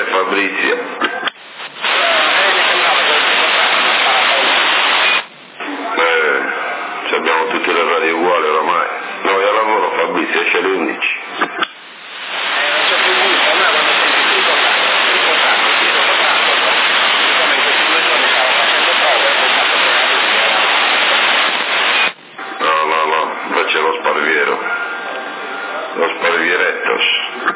è Fabrizio. Abbiamo tutte le radio uguali oramai. Noi al lavoro Fabrizio esce alle 11. No, invece lo sparviero. Lo sparvierettos.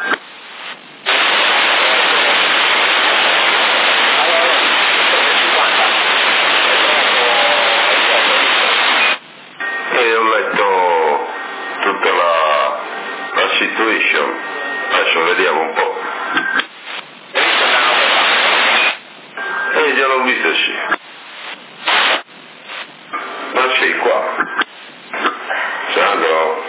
Situation. Adesso vediamo un po'. Già l'ho visto, sì. Ma sei qua. Sandro.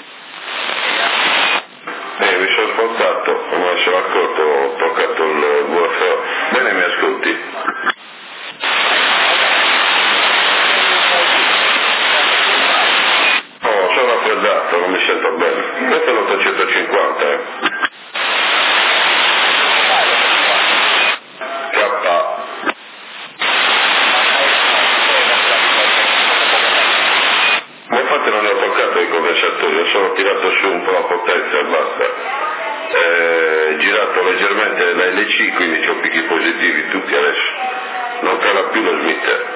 Mi sono spostato, non me ne sono accorto, ho toccato il WhatsApp. Bene, mi ascolti? Oh, sono raffreddato, non mi sento bene. Questo è l'850, Ma infatti non ne ho toccato i condensatori, ho solo tirato su un po' la potenza e basta. Girato leggermente la LC, quindi ho picchi positivi tutti adesso. Non cala più lo smitter.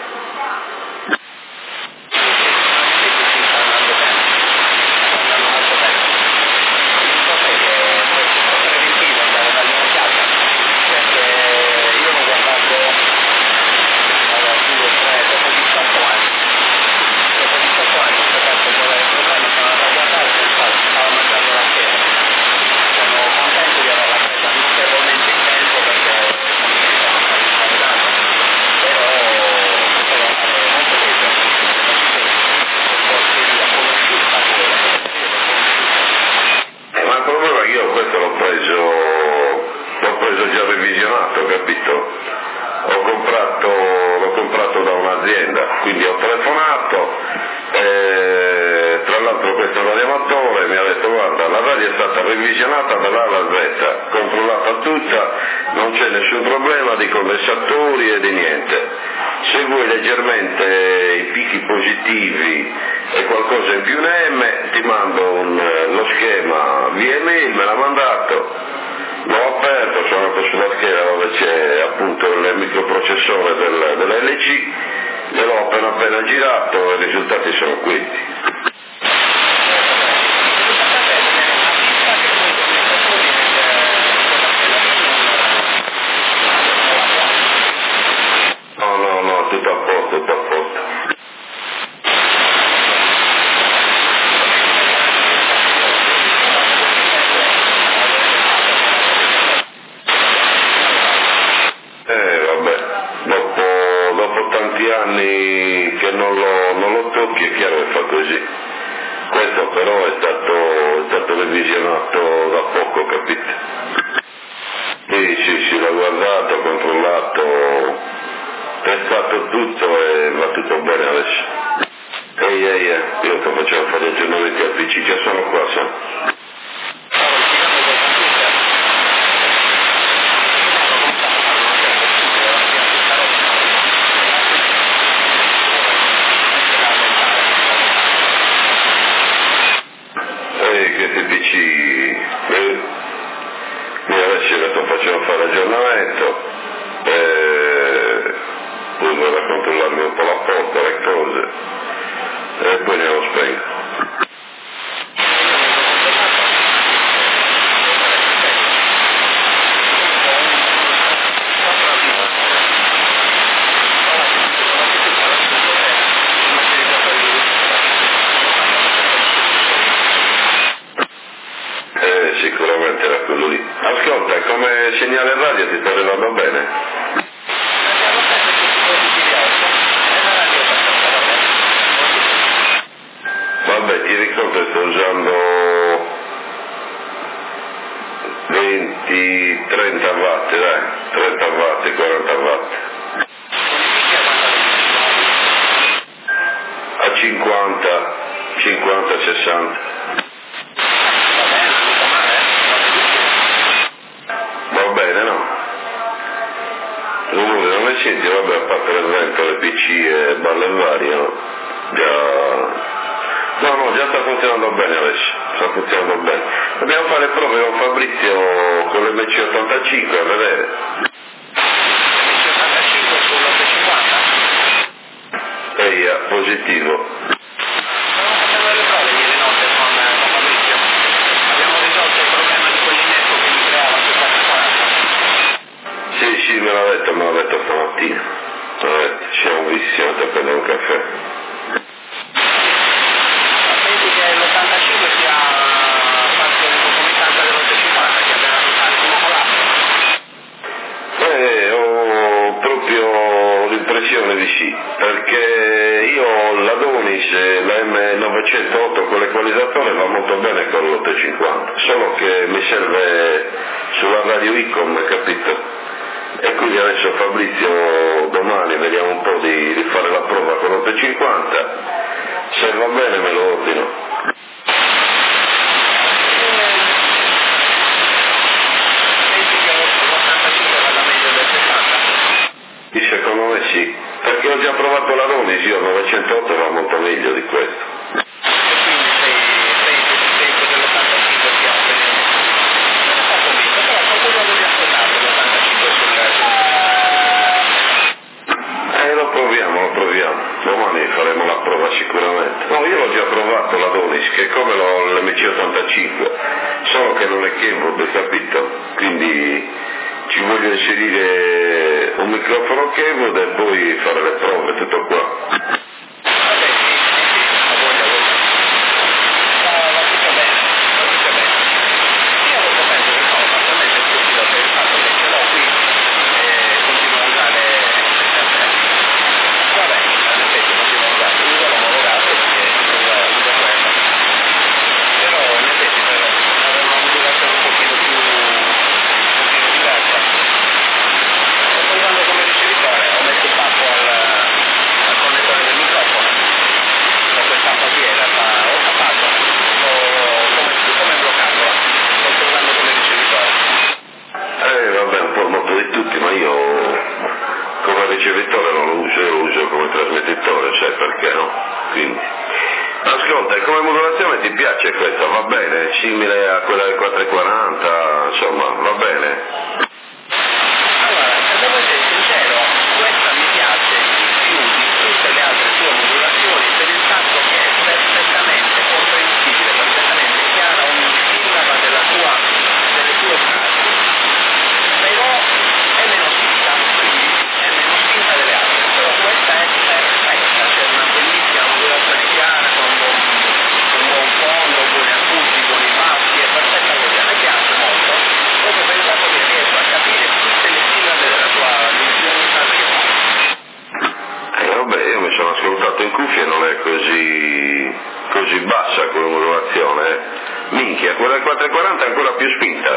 L'ho già revisionato, capito? L'ho comprato da un'azienda, quindi ho telefonato, tra l'altro questo radioamatore mi ha detto guarda, la radio è stata revisionata dall'A alla Z, controllata tutta, non c'è nessun problema di condensatori e di niente. Se vuoi leggermente i picchi positivi e qualcosa in più ne M, ti mando lo schema via email, me l'ha mandato. L'ho aperto, sono andato sulla scheda dove c'è appunto il microprocessore dell'LC, e l'ho appena girato e i risultati sono questi. No, tutto a posto. Dopo tanti anni che non lo tocchi è chiaro che fa così. Questo però è stato revisionato da poco, capito? Sì, l'ho guardato, controllato, testato tutto e va tutto bene adesso. Io ti facevo fare aggiornamenti al PC, già sono qua, sai? Questi PC adesso facciamo fare aggiornamento, poi vado a controllarmi un po' la porta, le cose e poi ne lo spengo. Sicuramente era quello lì. Ascolta, come segnale radio ti sta arrivando bene? Vabbè, ti ricordo che sto usando 20-30 watt, dai, 30 watt, 40 watt. A 50-60. Va bene, no? senti, vabbè, a parte l'evento, le PC e balle varie, no? Già sta funzionando bene adesso, sta funzionando bene. Dobbiamo fare prove con Fabrizio con l'MC85 a vedere. l'MC85 sull'850? Positivo. Stavamo facendo le prove ieri notte con Fabrizio. Abbiamo risolto il problema di quell'innesco che gli creava sul 440. Sì, me l'ha detto stamattina. Ci siamo visti, siamo andati a prendere un caffè. Pensi che l'85 sia fatto in concomitanza dell'850, che abbiamo fatto un collasso? Ho proprio l'impressione di sì, perché io ho l'Adonis, la M908 con l'equalizzatore va molto bene con l'850, solo che mi serve sulla radio ICOM, capito? E quindi adesso Fabrizio domani vediamo un po' di rifare la prova con l'850, se va bene me lo ordino. Pensi che l'85 vada meglio del 60? Secondo me sì, perché ho già provato l'Adonis, io 908 va molto meglio di questo. E quindi penso che l'85 sia un bene. Non sto convinto, però sono curioso di ascoltarlo l'85 sul Lo proviamo, domani faremo la prova sicuramente. No, io l'ho già provato l'Adonis, che è come l'MC85, solo che non è Kenwood, capito? Quindi ci voglio inserire un microfono Kenwood e poi fare le prove, tutto qua. Ricevitore non lo uso, io lo uso come trasmettitore, sai perché no? Quindi. Ascolta, e come modulazione ti piace questa? Va bene? Simile a quella del 440, insomma, va bene? Allora, se devo essere sincero, questa mi piace di più di tutte le altre sue modulazioni per il fatto che è perfettamente comprensibile, perfettamente chiara ogni sillaba delle sue frasi. Però è meno spinta, quindi è meno spinta delle altre, però questa è perfetta, c'è una bellissima modulazione chiara, con un buon fondo, buoni acuti, buoni bassi, è perfetta così, a me piace molto, proprio per il fatto che riesco a capire tutte le sillabe della tua divisione arriva. Vabbè, io mi sono ascoltato in cuffia e non è così bassa come modulazione, eh. Minchia, quella del 440 è ancora più spinta,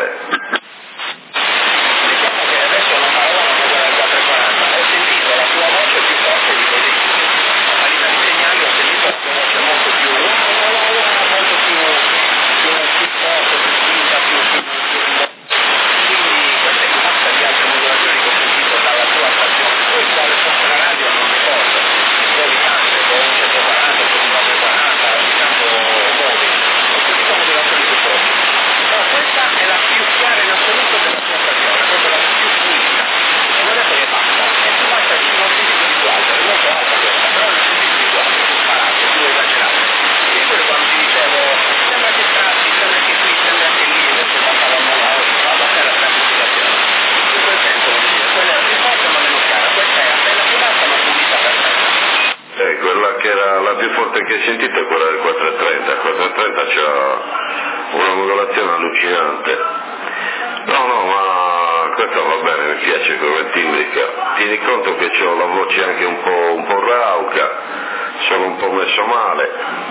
Diciamo che adesso non parlavamo con quella del 440, ho sentito la tua voce più forte di così. A parità di segnali ho sentito la tua voce molto più forte, più spinta, più quindi questa è diversa di altre modulazioni che ho sentito dalla tua stazione. Poi quale fosse la radio non ricordo, trovi tante, con un 140, con un 440, ogni tanto muovi, ho sentito modulazioni più forti. Però questa è la più chiara in assoluto della tua stazione, proprio la più pulita. E non è che è bassa, è più bassa di non sentito di più alta, è molto alta questa, però non sentito di più alta, più sparate, più esagerate. Io quello quando ti dicevo, sembra che tratti, sembra che qui, sembra che lì, adesso parlavamo oggi, vado a fare la semplificazione. In quel senso vuol dire, quella è più forte ma meno chiara, questa è appena più bassa ma pulita perfetta. quella che era la più forte che hai sentito è quella del 430, il 430 c'ha una modulazione allucinante. No, ma questa va bene, mi piace come timbrica. Tieni conto che ho la voce anche un po' rauca, sono un po' messo male,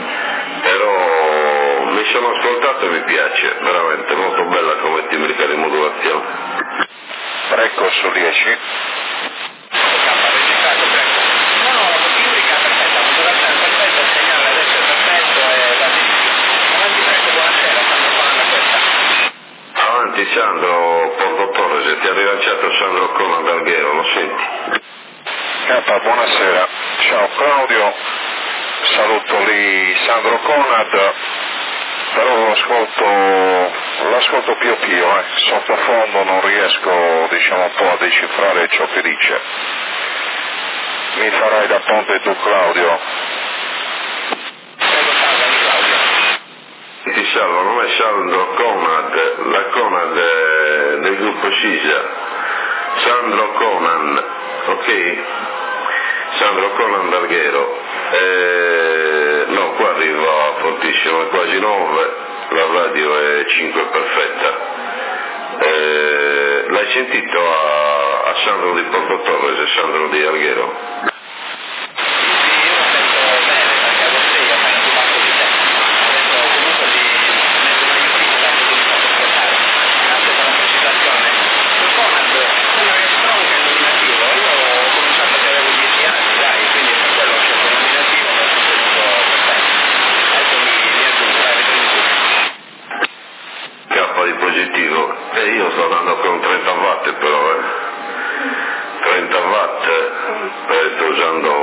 però mi sono ascoltato e mi piace, veramente molto bella come timbrica di modulazione. Greco su 10. Registrato Greco. No, la timbrica è perfetta, la modulazione è perfetta, il segnale adesso è perfetto e va benissimo. Avanti Greco, buonasera, stanno parlando questa. Avanti Sandro Porto Torres, ti ha rilanciato Sandro Conan Dalghero, lo senti? K, buonasera. Ciao Claudio, saluto lì Sandro Conad, però l'ascolto pio pio, sottofondo non riesco, diciamo, un po' a decifrare ciò che dice. Mi farai da ponte tu, Claudio? Ti salvo, non è Sandro Conad, la Conad del gruppo Sisa, Sandro Conan, ok? Sandro Conan Alghero, no, qua arriva fortissimo, è quasi 9, la radio è 5 perfetta. L'hai sentito a Sandro di Porto Torres e Sandro di Alghero? Positivo, e io sto andando con 30 watt però, 30 watt, sto usando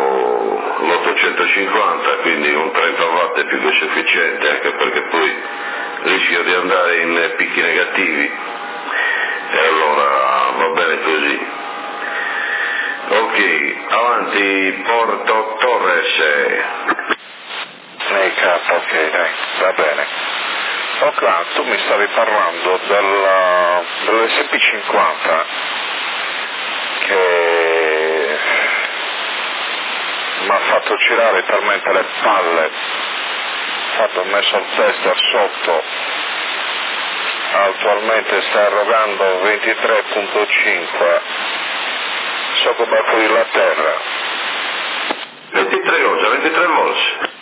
l'850, quindi un 30 watt è più che sufficiente, anche perché poi rischio di andare in picchi negativi, e allora va bene così. Ok, avanti Porto Torres. Ok, dai, va bene. Ok, tu mi stavi parlando dell'SP50 che mi ha fatto girare talmente le palle, ho messo il tester sotto, attualmente sta erogando 23.5, so che baffo di la terra. 23 cosa? 23 volts?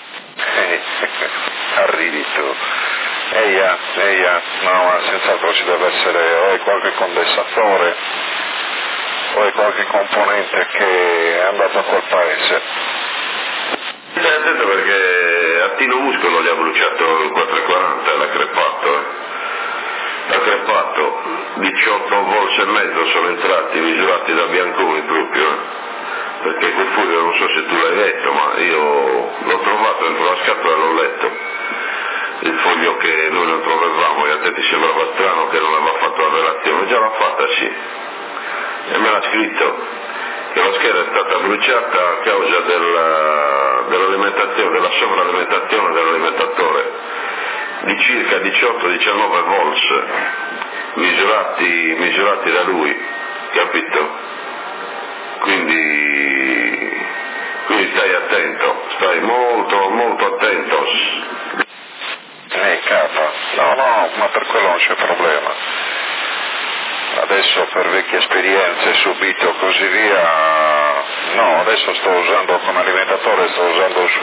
Arrivi tu. Eia, no, ma senz'altro ci deve essere o qualche condensatore o qualche componente che è andato a quel paese. Stai attento perché a Tino Muscolo gli ha bruciato il 440, l'ha crepato. L'ha crepato, 18 volts e mezzo sono entrati, misurati da Bianconi proprio. Perché quel furio non so se tu l'hai letto, ma io l'ho trovato dentro la scatola e l'ho letto. Il foglio che noi non trovavamo, e a te ti sembrava strano che non aveva fatto la relazione, già l'ha fatta sì, e me l'ha scritto che la scheda è stata bruciata a causa dell'alimentazione, della sovralimentazione dell'alimentatore di circa 18-19 volts misurati da lui, capito? Quindi stai attento, stai molto attento. No, ma per quello non c'è problema. Adesso per vecchie esperienze subite o così via, no, adesso sto usando come alimentatore, sto usando lo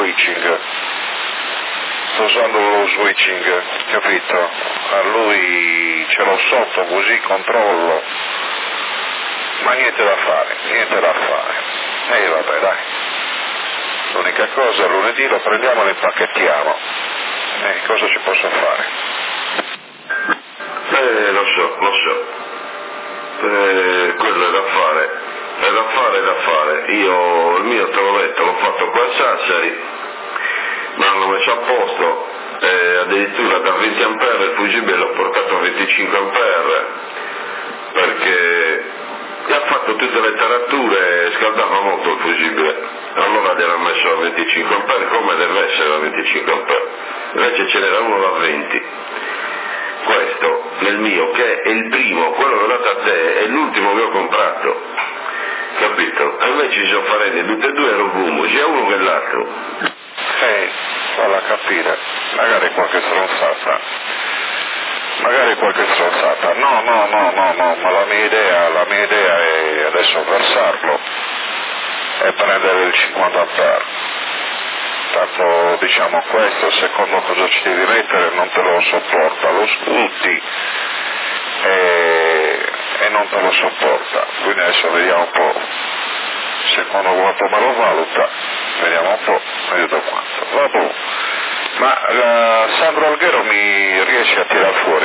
switching, capito? A lui ce l'ho sotto così controllo, ma niente da fare. E vabbè dai, l'unica cosa lunedì lo prendiamo e lo impacchettiamo. Cosa ci posso fare? Lo so. Quello è da fare. Io il mio te l'ho detto, l'ho fatto qua a Sassari, me l'hanno messo a posto, addirittura da 20 ampere il fusibile l'ho portato a 25 ampere, perché gli ha fatto tutte le tarature, scaldava molto il fusibile, allora gli hanno messo a 25 ampere come deve essere a 25 ampere, invece ce n'era uno da 20. Questo nel mio, che è il primo, quello che ho dato a te, è l'ultimo che ho comprato, capito? E invece ci sono parenti, tutti e due erano fumo, sia uno che l'altro. Falla capire, magari qualche stronzata. No, ma la mia idea è adesso versarlo e prendere il 50 ampere. Tanto diciamo questo, secondo cosa ci devi mettere, non te lo sopporta, lo sputi e non te lo sopporta, quindi adesso vediamo un po', secondo quanto me lo valuta, vediamo un po', vedo quanto, vabbè. Ma Sandro Alghero mi riesce a tirar fuori?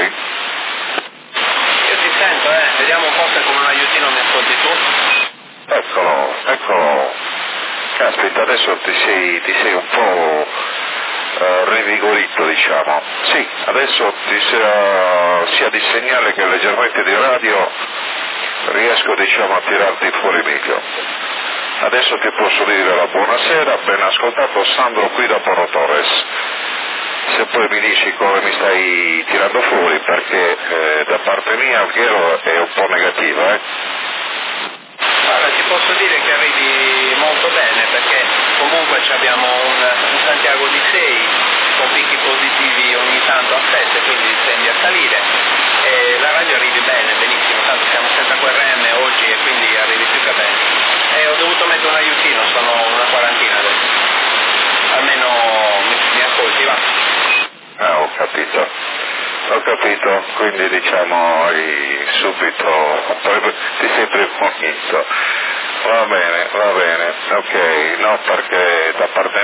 Io ti sento, vediamo un po' se come un aiutino mi ascolti tu. Eccolo, caspita, adesso ti sei un po' rivigorito, diciamo. Sì, adesso sia di segnale che leggermente di radio riesco, diciamo, a tirarti fuori meglio. Adesso ti posso dire la buonasera, ben ascoltato, Sandro qui da Porto Torres. Se poi mi dici come mi stai tirando fuori, perché da parte mia Alghero è un po' negativa, Guarda, ti posso dire che arrivi molto bene, perché comunque abbiamo un Santiago di 6 con picchi positivi ogni tanto a 7, quindi tendi a salire, e la radio arrivi bene, benissimo, tanto siamo senza QRM oggi e quindi arrivi più che bene. E ho dovuto mettere un aiutino, sono una quarantina adesso, almeno mi ascolti, va? Ho capito, quindi diciamo hai subito, ti sei premunito. Va bene, ok, no, perché da parte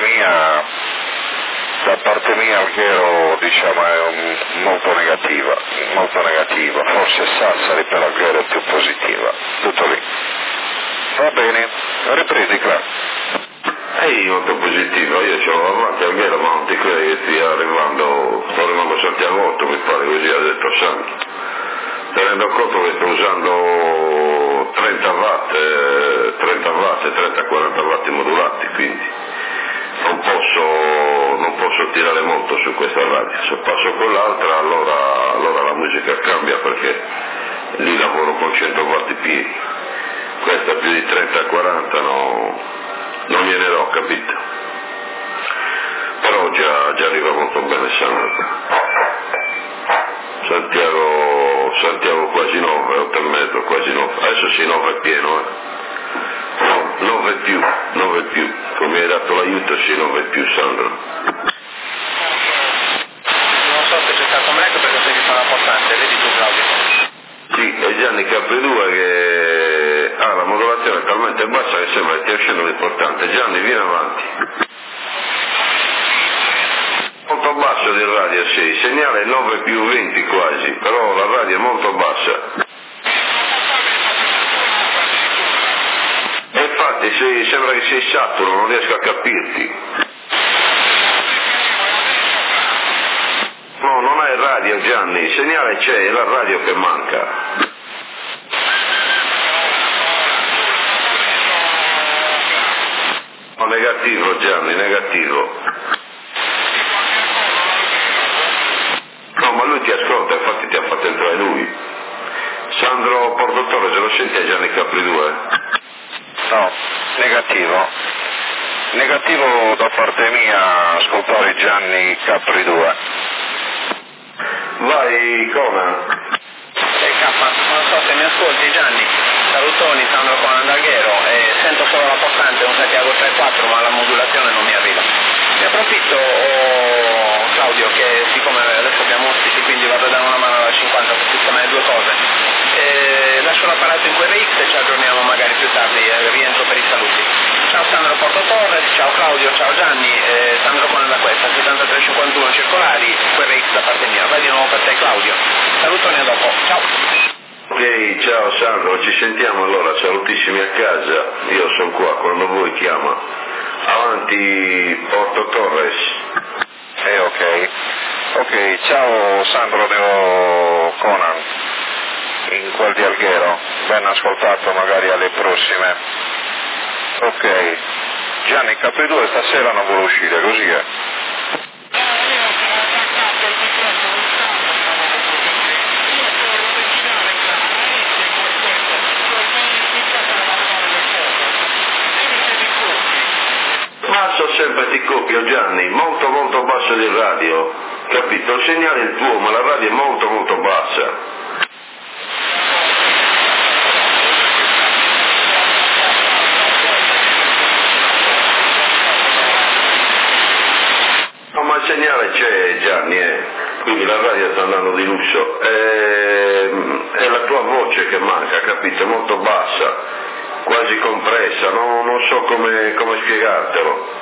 mia Alghero, diciamo, è molto negativa, forse Sassari per Alghero è più positiva, tutto lì. Va bene, ripredica. Molto positivo, io ce l'ho avanti Alghero, ma non ti credi che sto arrivando a Santiago 8, mi pare, così ha detto Santo. Tenendo conto che sto usando 30 watt, 30-40 watt modulati, quindi non posso tirare molto su questa radio. Se passo con l'altra allora la musica cambia, perché lì lavoro con 100 watt pieni. Questa più di 30-40 non gliene do, capito? Però già arriva molto bene Santiago quasi 9, 8 e mezzo, quasi 9, adesso sì 9 è pieno, 9 più, come hai dato l'aiuto sì 9 più, Sandro. Non so se c'è stato un break perché sei sono importante, vedi tu Claudio. Sì, è Gianni Capri2 che ha la modulazione talmente bassa che sembra che stia uscendo l'importante. Gianni, vieni avanti. Molto basso del radio, sì, il segnale è 9 più 20 quasi, però la radio è molto bassa. E infatti sembra che sei saturo, non riesco a capirti. No, non hai radio Gianni, il segnale c'è, è la radio che manca. No, negativo Gianni, negativo. No, ma lui ti ascolta, infatti ti ha fatto entrare lui. Sandro Portotore, se lo senti a Gianni Capri2? No, negativo da parte mia ascoltare Gianni Capri2. Vai Conan. Non so se mi ascolti Gianni, salutoni, Sandro con Alghero, sento solo la portante, un Santiago 3-4, ma la modulazione non mi arriva. Ne approfitto, Claudio, che siccome adesso abbiamo ospiti, quindi vado a dare una mano alla 50 per sistemare due cose. Lascio l'apparato in QRX e ci aggiorniamo magari più tardi, rientro per i saluti. Ciao Sandro Porto Torres, ciao Claudio, ciao Gianni, Sandro con da questa, 7351 circolari, QRX da parte mia. Vai di nuovo per te Claudio. Salutoni a dopo, ciao. Ok, ciao Sandro, ci sentiamo allora, salutissimi a casa, io sono qua quando vuoi chiama. Avanti Porto Torres. Ok, ciao Sandro Neo Conan, in quel di Alghero, ben ascoltato, magari alle prossime. Ok, Gianni Capri2 stasera non vuole uscire, così è. Basso sempre ti copio Gianni, molto basso del radio, capito? Il segnale è il tuo, ma la radio è molto bassa. No, ma il segnale c'è Gianni, quindi la radio sta andando di lusso, è la tua voce che manca, capito? Molto bassa, quasi compressa, non so come spiegartelo.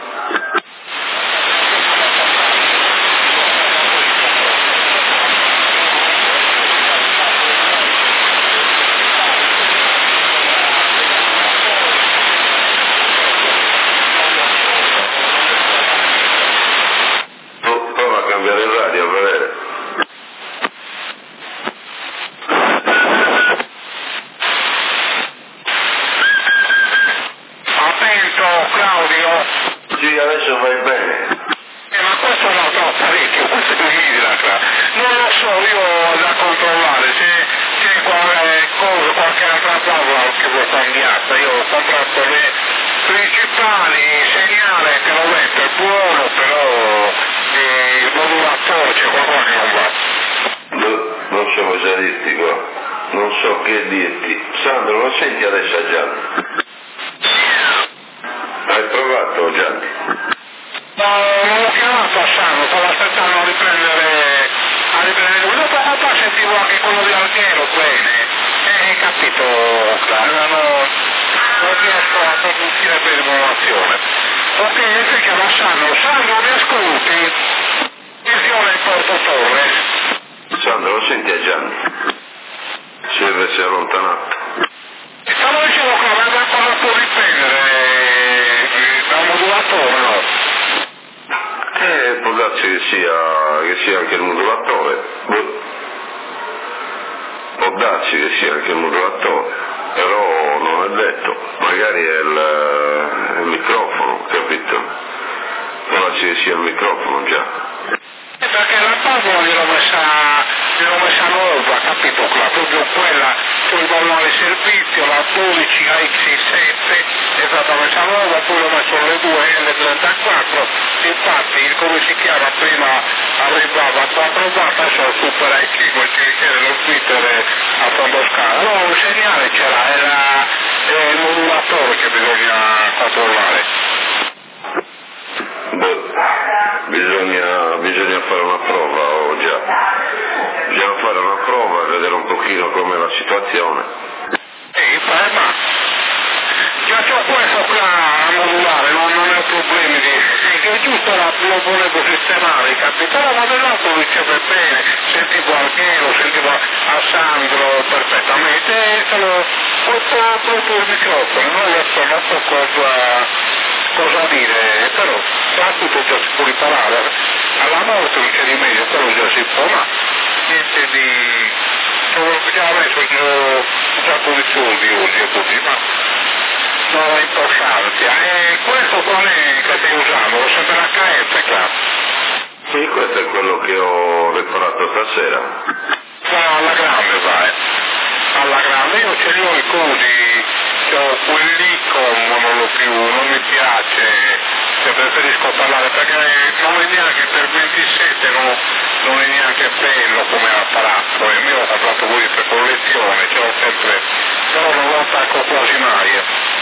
comprato le principali, segnale che lo metto è buono, però il modulatore c'è qualcosa che non va. Non so cosa dirti qua, non so che dirti. Sandro, lo senti adesso a Gianni? Hai provato Gianni? No, non l'ho chiamato a Sandro, stavo aspettando a riprendere lui, dopo sentivo anche quello di Alghero bene, hai capito, non riesco a sentire bene l'informazione. Ok, si chiama Sandro, mi ascolti? Visione in Porto Torres. Sandro, lo senti a Gianni? Si è allontanato. Stavo dicendo che aveva parlato di riprendere dal modulatore, no? Può darsi che sia anche il modulatore. Può darsi che sia anche il modulatore, però non è detto. Magari è il microfono, capito? Può darsi che sia il microfono già. Perché la tavola gliel'ho messa nuova, capito? Proprio quella sul manuale servizio, la 12 AX7 è stata messa nuova, poi ho messo le due L34, infatti come si chiama prima arrivava a 4 watt, adesso il Super AX come ci richiede lo Twitter a fondo scala. No, un segnale c'era, è il modulatore che bisogna controllare. Bisogna fare una prova, bisogna fare una prova e vedere un pochino com'è la situazione. Ma già c'ho questo qua a modulare, non è problema è giusto lo volevo sistemare, capito? Ma dell'altro riceve bene, sentivo Alghero, sentivo a Sandro perfettamente, sono proprio il microfono, non so cosa dire, però da tutto già si può riparare, alla morte non c'è rimedio, quello già si può, ma niente di... già adesso ho già un po' di soldi oggi e così, ma non è importante. E questo qual è che stai usando? Lo sempre l'HF, chiaro? Sì, questo è quello che ho riparato stasera. Alla grande vai, alla grande, io ce li ho i cosi, ho quell'Icom, non mi piace, se preferisco parlare perché non è neanche per 27, non è neanche bello come apparato, il mio ho comprato voi per collezione, ce l'ho sempre, però non lo attacco quasi mai.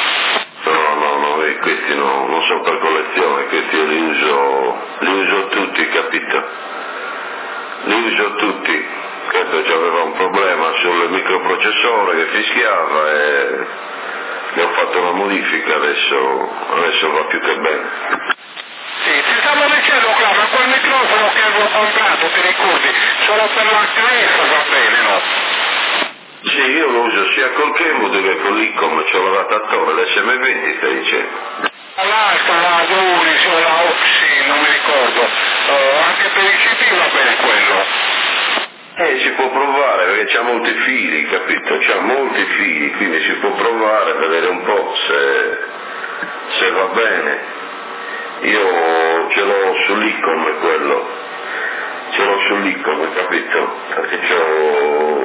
No, questi non sono per collezione, questi io li uso tutti, capito? Li uso tutti. Questo aveva un problema sul microprocessore che fischiava e ne ho fatto una modifica, adesso va più che bene. Sì, ti stavo dicendo qua, ma quel microfono che avevo comprato, ti ricordi, solo per l'HF va bene, no? Sì, io lo uso sia col Kenwood che con l'Icom, c'ho l'adattatore, l'SM20 stai dicendo. L'altra, la Dunis o la Oxy, non mi ricordo, anche per il CD va bene quello. Si può provare perché c'ha molti fili, capito? C'ha molti fili, quindi si può provare, vedere un po' se va bene. Io ce l'ho sull'Icom quello, ce l'ho sull'Icom, capito? Perché c'ho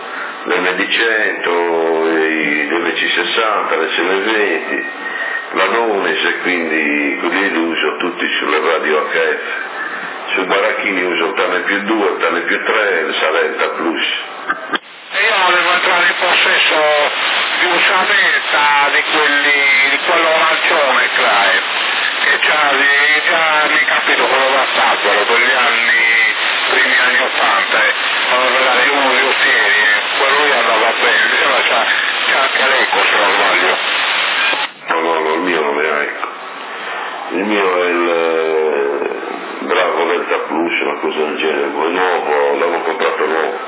l'MD100, i MC60, l'SM20, la Nones e quindi quelli li uso tutti sulle radio HF. Sui baracchini uso il TANE più 2, il TANE più 3 e il Salenta Plus. Io volevo entrare in possesso di un Salenta di quello arancione, Clay, che già mi capito quello da Stazzaro per gli primi anni 80, magari uno di Ostieri, quello lì andava bene, mi sembra c'è anche l'Eco se non sbaglio. No, il mio non è Eco. Il mio è il Bravo Delta Plus, una cosa del genere, è nuovo, l'avevo comprato nuovo,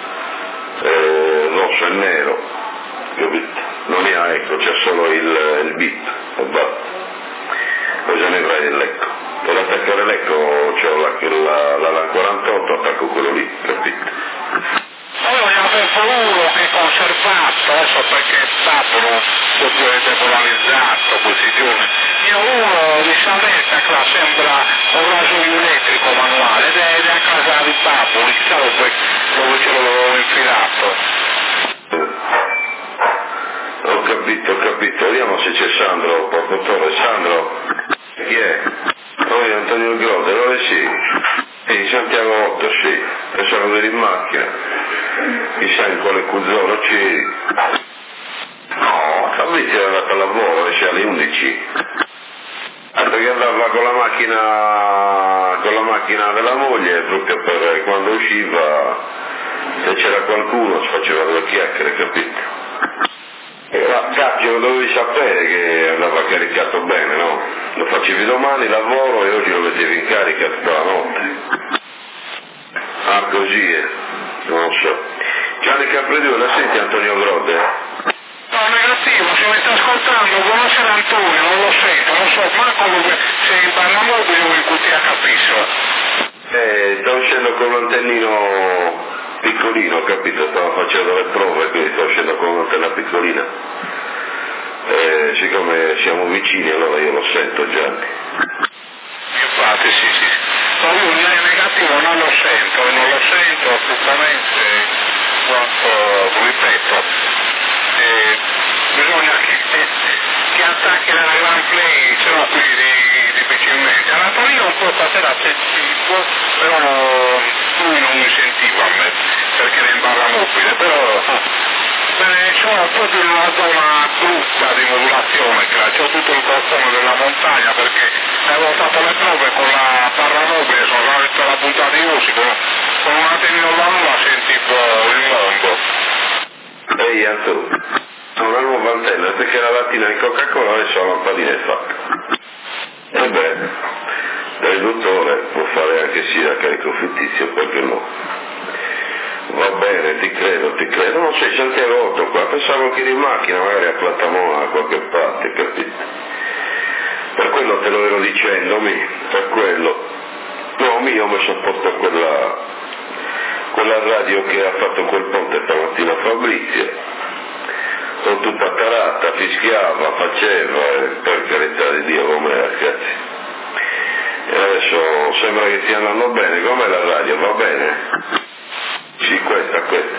rosso e nero, capito? Non è Eco, c'è solo il bip e basta. Cosa ne avrai dell'Eco? Per attaccare l'Eco c'ho la 48, attacco quello lì, capito? Allora ne avevo uno che è conservato, adesso perché è stato proprio demoralizzato questi giorni. Io uno di Saletta che sembra un rasoio elettrico manuale ed è a casa di Papoli, chissà dove ce l'avevo infilato. Ho capito, vediamo se c'è Sandro, portatore. Sandro, chi è? Noi Antonio Grode, dove sì? Sì, Santiago 8, sì, che sono venuti in macchina. Chissà in quale cuzzolo c'eri. No, Fabrizio è andato a lavoro, esce alle 11. Perché andava con la macchina della moglie, proprio per quando usciva, se c'era qualcuno ci faceva due chiacchiere, capito? Ma cacchio, lo dovevi sapere che andava caricato bene, no? Lo facevi domani, lavoro, e oggi lo mettevi in carica tutta la notte. Ah, così è, non lo so. Gianni Capredue, la senti Antonio Grode? No, negativo, se mi sta ascoltando, buonasera Antonio, non lo sento, non so manco se in barra mobile o in cutia capisco. Sto uscendo con un antennino piccolino, capito? Stavo facendo le prove, quindi sto uscendo con un'antenna piccolina. Siccome siamo vicini, allora io lo sento, Gianni. Infatti, sì. No, io negativo non lo sento assolutamente, quanto ripeto. Bisogna che attacchi nella Grand Play, ce l'ho qui difficilmente. Anatonino un po' stasera sentivo, però lui non mi sentiva a me, perché era in barra mobile, però sono proprio in una zona brutta di modulazione, c'ho tutto il bastone della montagna, perché avevo fatto le prove con la barra mobile, sono andato alla punta di Usi, con un antennino da nulla sentivo il mondo. Ehi Antonio, una nuova antenna, perché la lattina di Coca-Cola adesso la lampadina è fatta. Ebbene, il dottore può fare anche sì da carico fittizio, perché no? Va bene, ti credo. Non sei Santiago 8 qua, pensavo che eri in macchina, magari a Platamona da qualche parte, capito? Per quello te lo ero dicendomi, per quello. No, io mi sono posto a quella radio che ha fatto quel ponte stamattina Fabrizio. Con tutta tarata, fischiava, faceva, per carità di Dio, com'era, cazzo. E adesso sembra che stia andando bene, com'è la radio, va bene? Sì, questa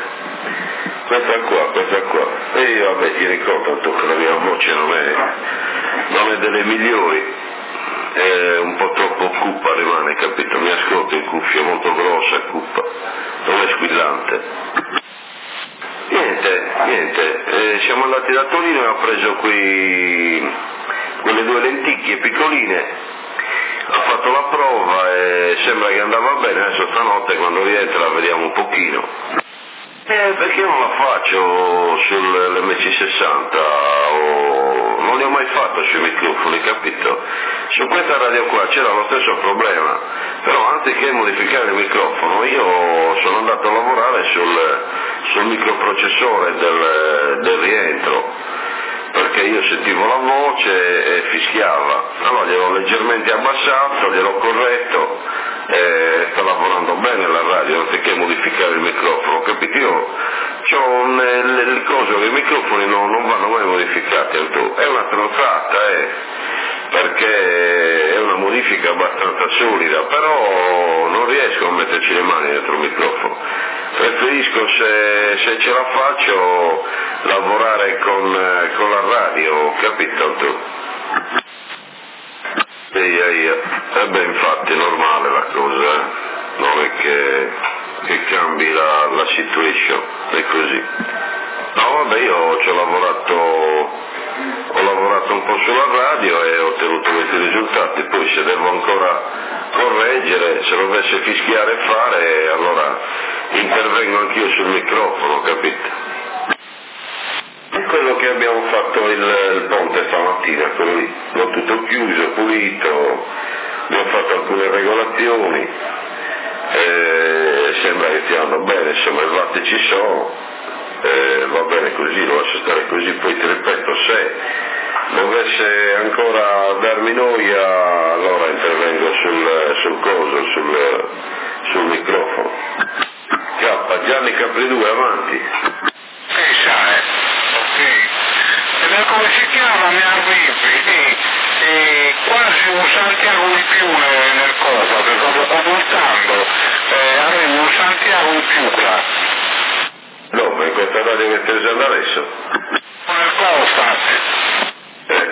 qua. E io, vabbè, ti ricordo che la mia voce non è delle migliori, è un po' troppo cupa rimane, capito? Mi ascolto in cuffia, molto grossa, cupa, non è squillante. Niente, siamo andati da Torino e ho preso quelle due lenticchie piccoline, ho fatto la prova e sembra che andava bene, adesso stanotte quando rientra vediamo un pochino. Perché non la faccio sull'MC60 non li ho mai fatto sui microfoni, capito? Su questa radio qua c'era lo stesso problema, però anziché modificare il microfono io sono andato a lavorare sul microprocessore del rientro, perché io sentivo la voce e fischiava, allora gliel'ho leggermente abbassato, gliel'ho corretto e sta lavorando bene la radio, anziché modificare il microfono, capito? Io c'ho il coso che i microfoni non vanno mai modificati, è una stronzata, perché è una modifica abbastanza solida, però non riesco a metterci le mani dentro il microfono. Preferisco, se ce la faccio, lavorare con la radio, capito tu? Infatti è normale la cosa, non è che cambi la situation, è così. No, vabbè, io ci ho lavorato un po' sulla radio e ho ottenuto questi risultati, poi se devo ancora correggere, se dovesse fischiare e fare, allora intervengo anch'io sul microfono, capito? È quello che abbiamo fatto il ponte stamattina, quello lì, l'ho tutto chiuso, pulito, ne ho fatto alcune regolazioni, sembra che stiano bene, insomma i vatti ci sono, va bene così, lo lascio stare così, poi ti ripeto, se dovesse ancora darmi noia, allora intervengo sul coso, sul microfono. Gianni Capridue, avanti. Come si chiama, mi arrivi, quasi un Santiago in più nel coso, perché sto voltando, arrivo un Santiago in più là. No, per questa radio che stai usando adesso? Nel coso,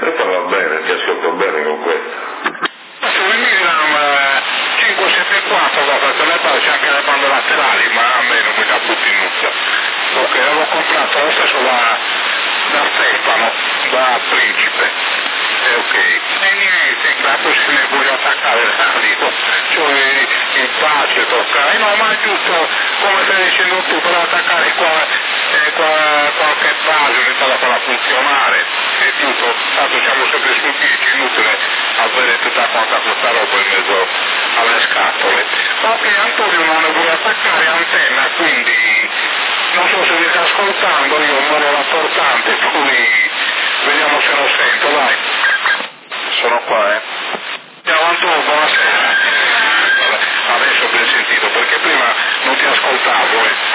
laterali, ma a me non mi dà butti in nuca. Ok, l'avevo comprato lo stesso da Stefano, da Principe. Ok, e niente, grazie se ne voglio attaccare la radio, cioè il pace toccare, no, ma è giusto, come stai dicendo tu, per attaccare qualche base, iniziare a farla funzionare, è giusto, tanto siamo sempre sul 10, inutile avere tutta quanta questa roba in mezzo alle scatole. Ok, Antonio non ne vuole attaccare antenna, quindi non so se mi sta ascoltando, io non ho l'importante, poi vediamo se lo sento, dai. Sono qua, Ciao Antonio, buonasera. Adesso ho ben sentito, perché prima non ti ascoltavo.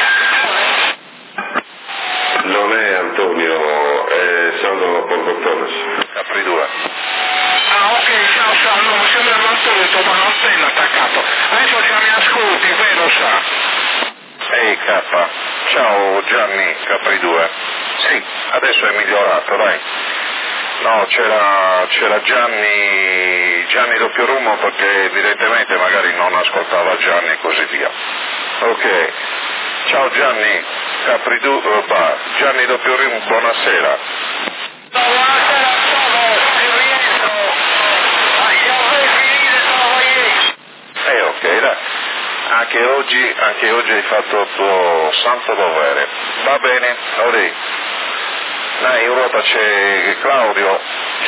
Non è Antonio, è Sandro Porto Torres. Capri 2. Ah, ok, ciao, no, mi sembra Antonio, ma non sei attaccato. Adesso già mi ascolti, vero sa? Ehi K, ciao Gianni, Capri 2. Sì, adesso è migliorato, dai. No, c'era Gianni doppio rummo perché evidentemente magari non ascoltava Gianni e così via. Ok, ciao Gianni, Capri 2, Gianni doppio rummo, buonasera. Buonasera a tutti, io rientro. Io finire solo ieri. Ok, dai. Anche oggi hai fatto il tuo santo dovere. Va bene, ora. Dai, in ruota c'è Claudio,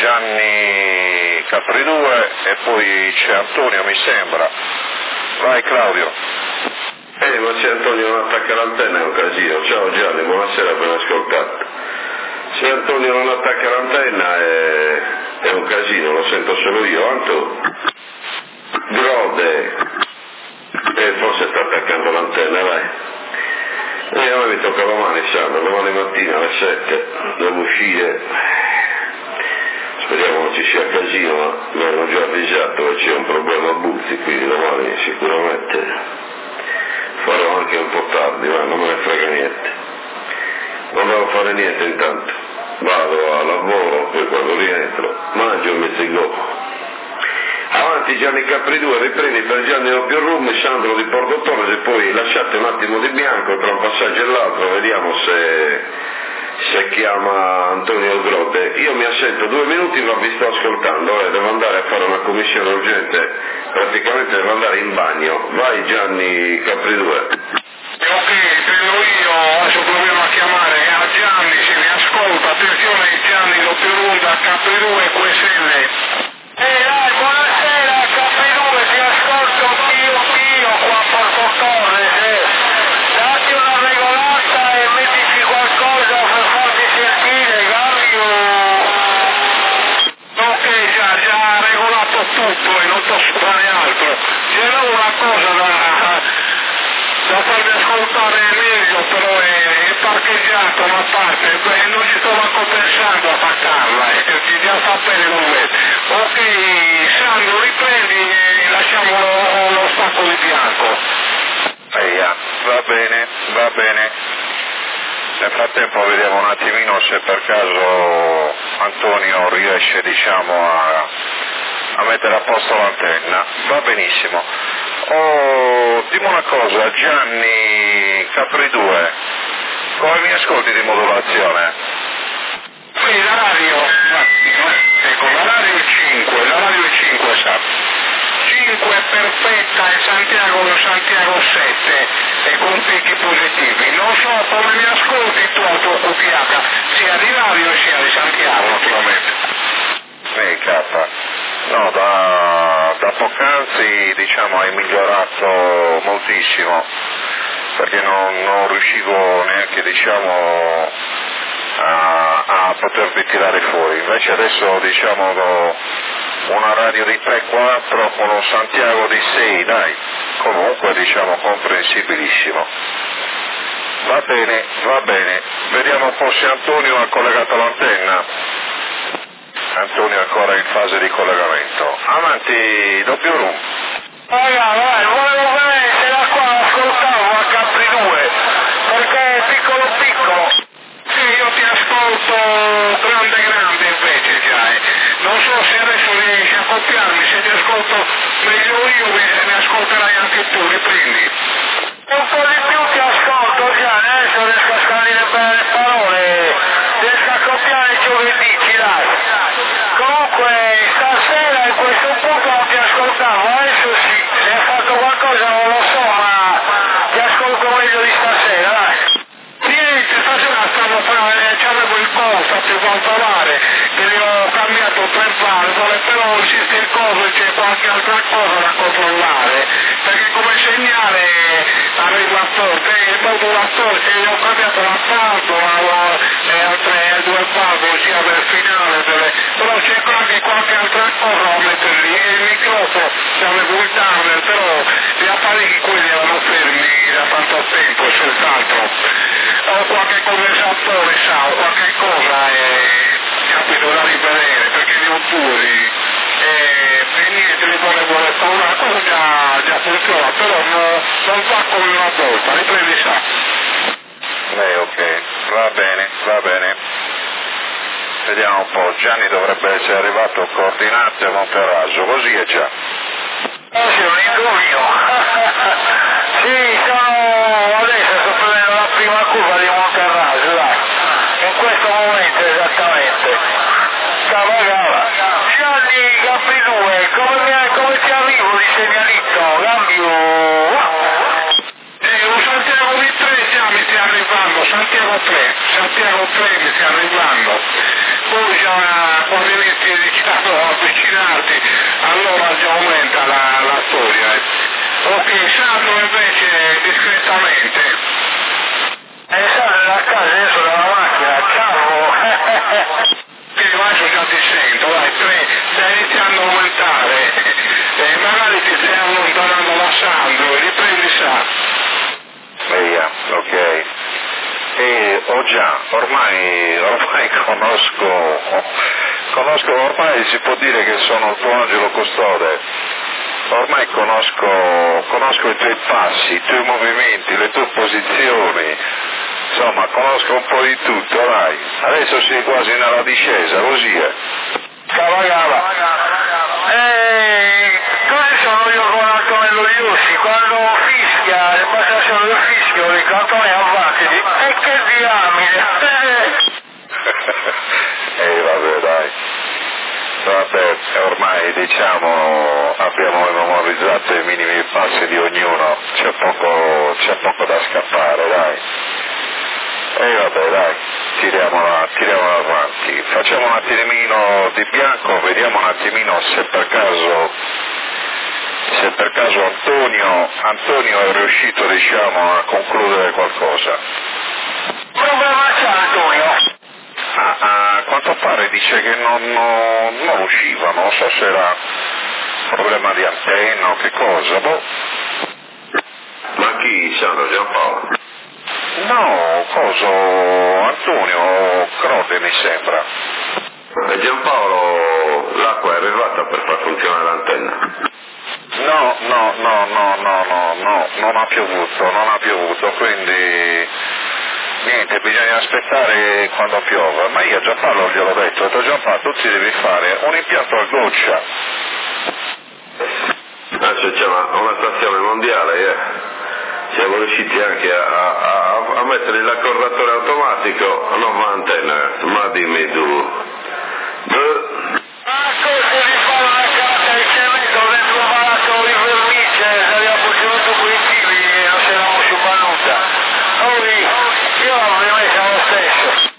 Gianni Capri 2 e poi c'è Antonio, mi sembra. Vai Claudio. Ma se Antonio non attacca l'antenna è un casino. Ciao Gianni, buonasera, ben ascoltato. Se Antonio non attacca l'antenna è un casino, lo sento solo io. Anto Grode, forse sta attaccando l'antenna, dai. A me mi tocca domani, domani mattina alle 7, devo uscire. Speriamo non ci sia casino, ma mi hanno già avvisato che c'è un problema a Buzzi, quindi domani sicuramente farò anche un po' tardi, ma non me ne frega niente. Non devo fare niente intanto, vado a lavoro, poi quando rientro mangio e mezzo dopo. Avanti Gianni Capri 2, riprendi per Gianni doppio rum, Sandro di Porto Torres e poi lasciate un attimo di bianco tra un passaggio e l'altro, vediamo se chiama Antonio Grode. Io mi assento 2 minuti ma vi sto ascoltando, devo andare a fare una commissione urgente, praticamente devo andare in bagno. Vai Gianni Capri 2. Ok, prendo io, adesso proviamo a chiamare a Gianni, se mi ascolta, attenzione Gianni doppio rum da Capri 2 QSL. Dai, buonasera, Capri 2, ti ascolto anch'io qua a Porto Torres, datti una regolata e mettici qualcosa per farti sentire, Gario. Ok, già regolato tutto e non posso fare altro. C'era una cosa da farmi ascoltare meglio, però è parcheggiato una parte, non ci sto manco pensando a attaccarla, ti già fa bene dove. Ok, Sandro, riprendi e lasciamo lo stacco di bianco. Va bene. Nel frattempo vediamo un attimino se per caso Antonio riesce, diciamo, a mettere a posto l'antenna. Va benissimo. Dimmi una cosa, Gianni Capri 2, come mi ascolti di modulazione? Sì, la radio è 5, sa. 5 è perfetta e Santiago 7 e con picchi positivi. Non so come mi ascolti tu al tuo QPH, sia di radio sia di Santiago naturalmente. K. No, da poc'anzi diciamo hai migliorato moltissimo, perché non riuscivo neanche diciamo a potervi tirare fuori, invece adesso diciamo ho una radio di 3-4 con un Santiago di 6, dai, comunque diciamo comprensibilissimo. Va bene, vediamo un po' se Antonio ha collegato l'antenna. Antonio è ancora in fase di collegamento. Avanti, doppio room. Vai, volevo vedere se da qua ascoltavo a Capri 2, perché è piccolo. Sì, io ti ascolto grande invece già. Non so se adesso riesci a copiarmi, se ti ascolto meglio io, mi ascolterai anche tu, riprendi. Ok, calcolare che gli ho cambiato 3 valvole, però esiste il coso e c'è qualche altra cosa da controllare, perché come segnale arriva forte, il modulatore che gli ho cambiato la valvola e altre 2 valvole sia del finale, però c'è anche qualche altra cosa da metterli, e il microfono avevo il timer, però gli apparecchi quelli erano fermi da tanto tempo, senz'altro. Ho qualche condensatore, sa, o qualche cosa, capito, da rivedere, perché li ho duri, e niente, li volevo restaurare, cosa già funziona, però non va come una volta, riprendi, sa. Ok, va bene. Vediamo un po', Gianni dovrebbe essere arrivato coordinate a Monterraso, così è già. Sì, un indubbio. Sì, adesso sto prendendo la prima curva di Monterraso, dai. In questo momento esattamente. Cavagava. Gianni, Gambri 2, come ti arrivo di segnalito? Gambio. Un Santiago di 3 mi stia arrivando, Santiago 3 mi stia arrivando. Poi già quando inizi a avvicinarti, allora già aumenta la storia. Ok, Sandro invece discretamente. Sandro da casa, adesso dalla macchina, ciao. Adesso già ti sento, dai, 3, stai iniziando a aumentare, magari ti stai allontanando da Sandro, riprendi sa. Via, ok. E ho già, ormai conosco, ormai si può dire che sono il tuo angelo custode, ormai conosco i tuoi passi, i tuoi movimenti, le tue posizioni, insomma conosco un po' di tutto, dai, adesso sei quasi nella discesa, così è. Cavagava. Come sono io con Antonello Iussi, quando fischia le passazioni del fischio di cantone avanti, e che diamine! Vabbè dai, vabbè, ormai diciamo abbiamo memorizzato i minimi passi di ognuno, c'è poco da scappare, dai. Vabbè dai, tiriamola avanti, facciamo un attimino di bianco, vediamo un attimino se per caso Antonio è riuscito diciamo a concludere qualcosa. Problema c'è Antonio? A quanto pare dice che non usciva, non so se era problema di antenna o che cosa, boh. Ma chi? Sandro Giampaolo? No, Antonio Crote mi sembra. Giampaolo, l'acqua è arrivata per far funzionare l'antenna? No, non ha piovuto, quindi niente, bisogna aspettare quando piova. Ma io a Giampaolo gliel'ho detto, ho detto Giampaolo, tu ti devi fare un impianto a goccia. Adesso c'è una stazione mondiale, siamo riusciti anche a mettere l'accordatore automatico, non va antenna, ma dimmi tu. Ma cosa di fare una carta di cemento dentro un palazzo di vernice, saremmo tenuto positivi e non siamo su valuta. Io l'avrei messa lo stesso.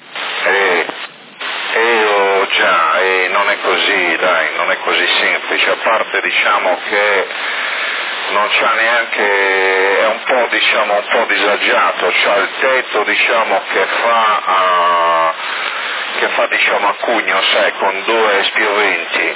Non è così, dai, non è così semplice, a parte diciamo che non c'ha neanche, è un po' disagiato, c'ha il tetto diciamo che fa diciamo a cugno, sai, con 2 spioventi,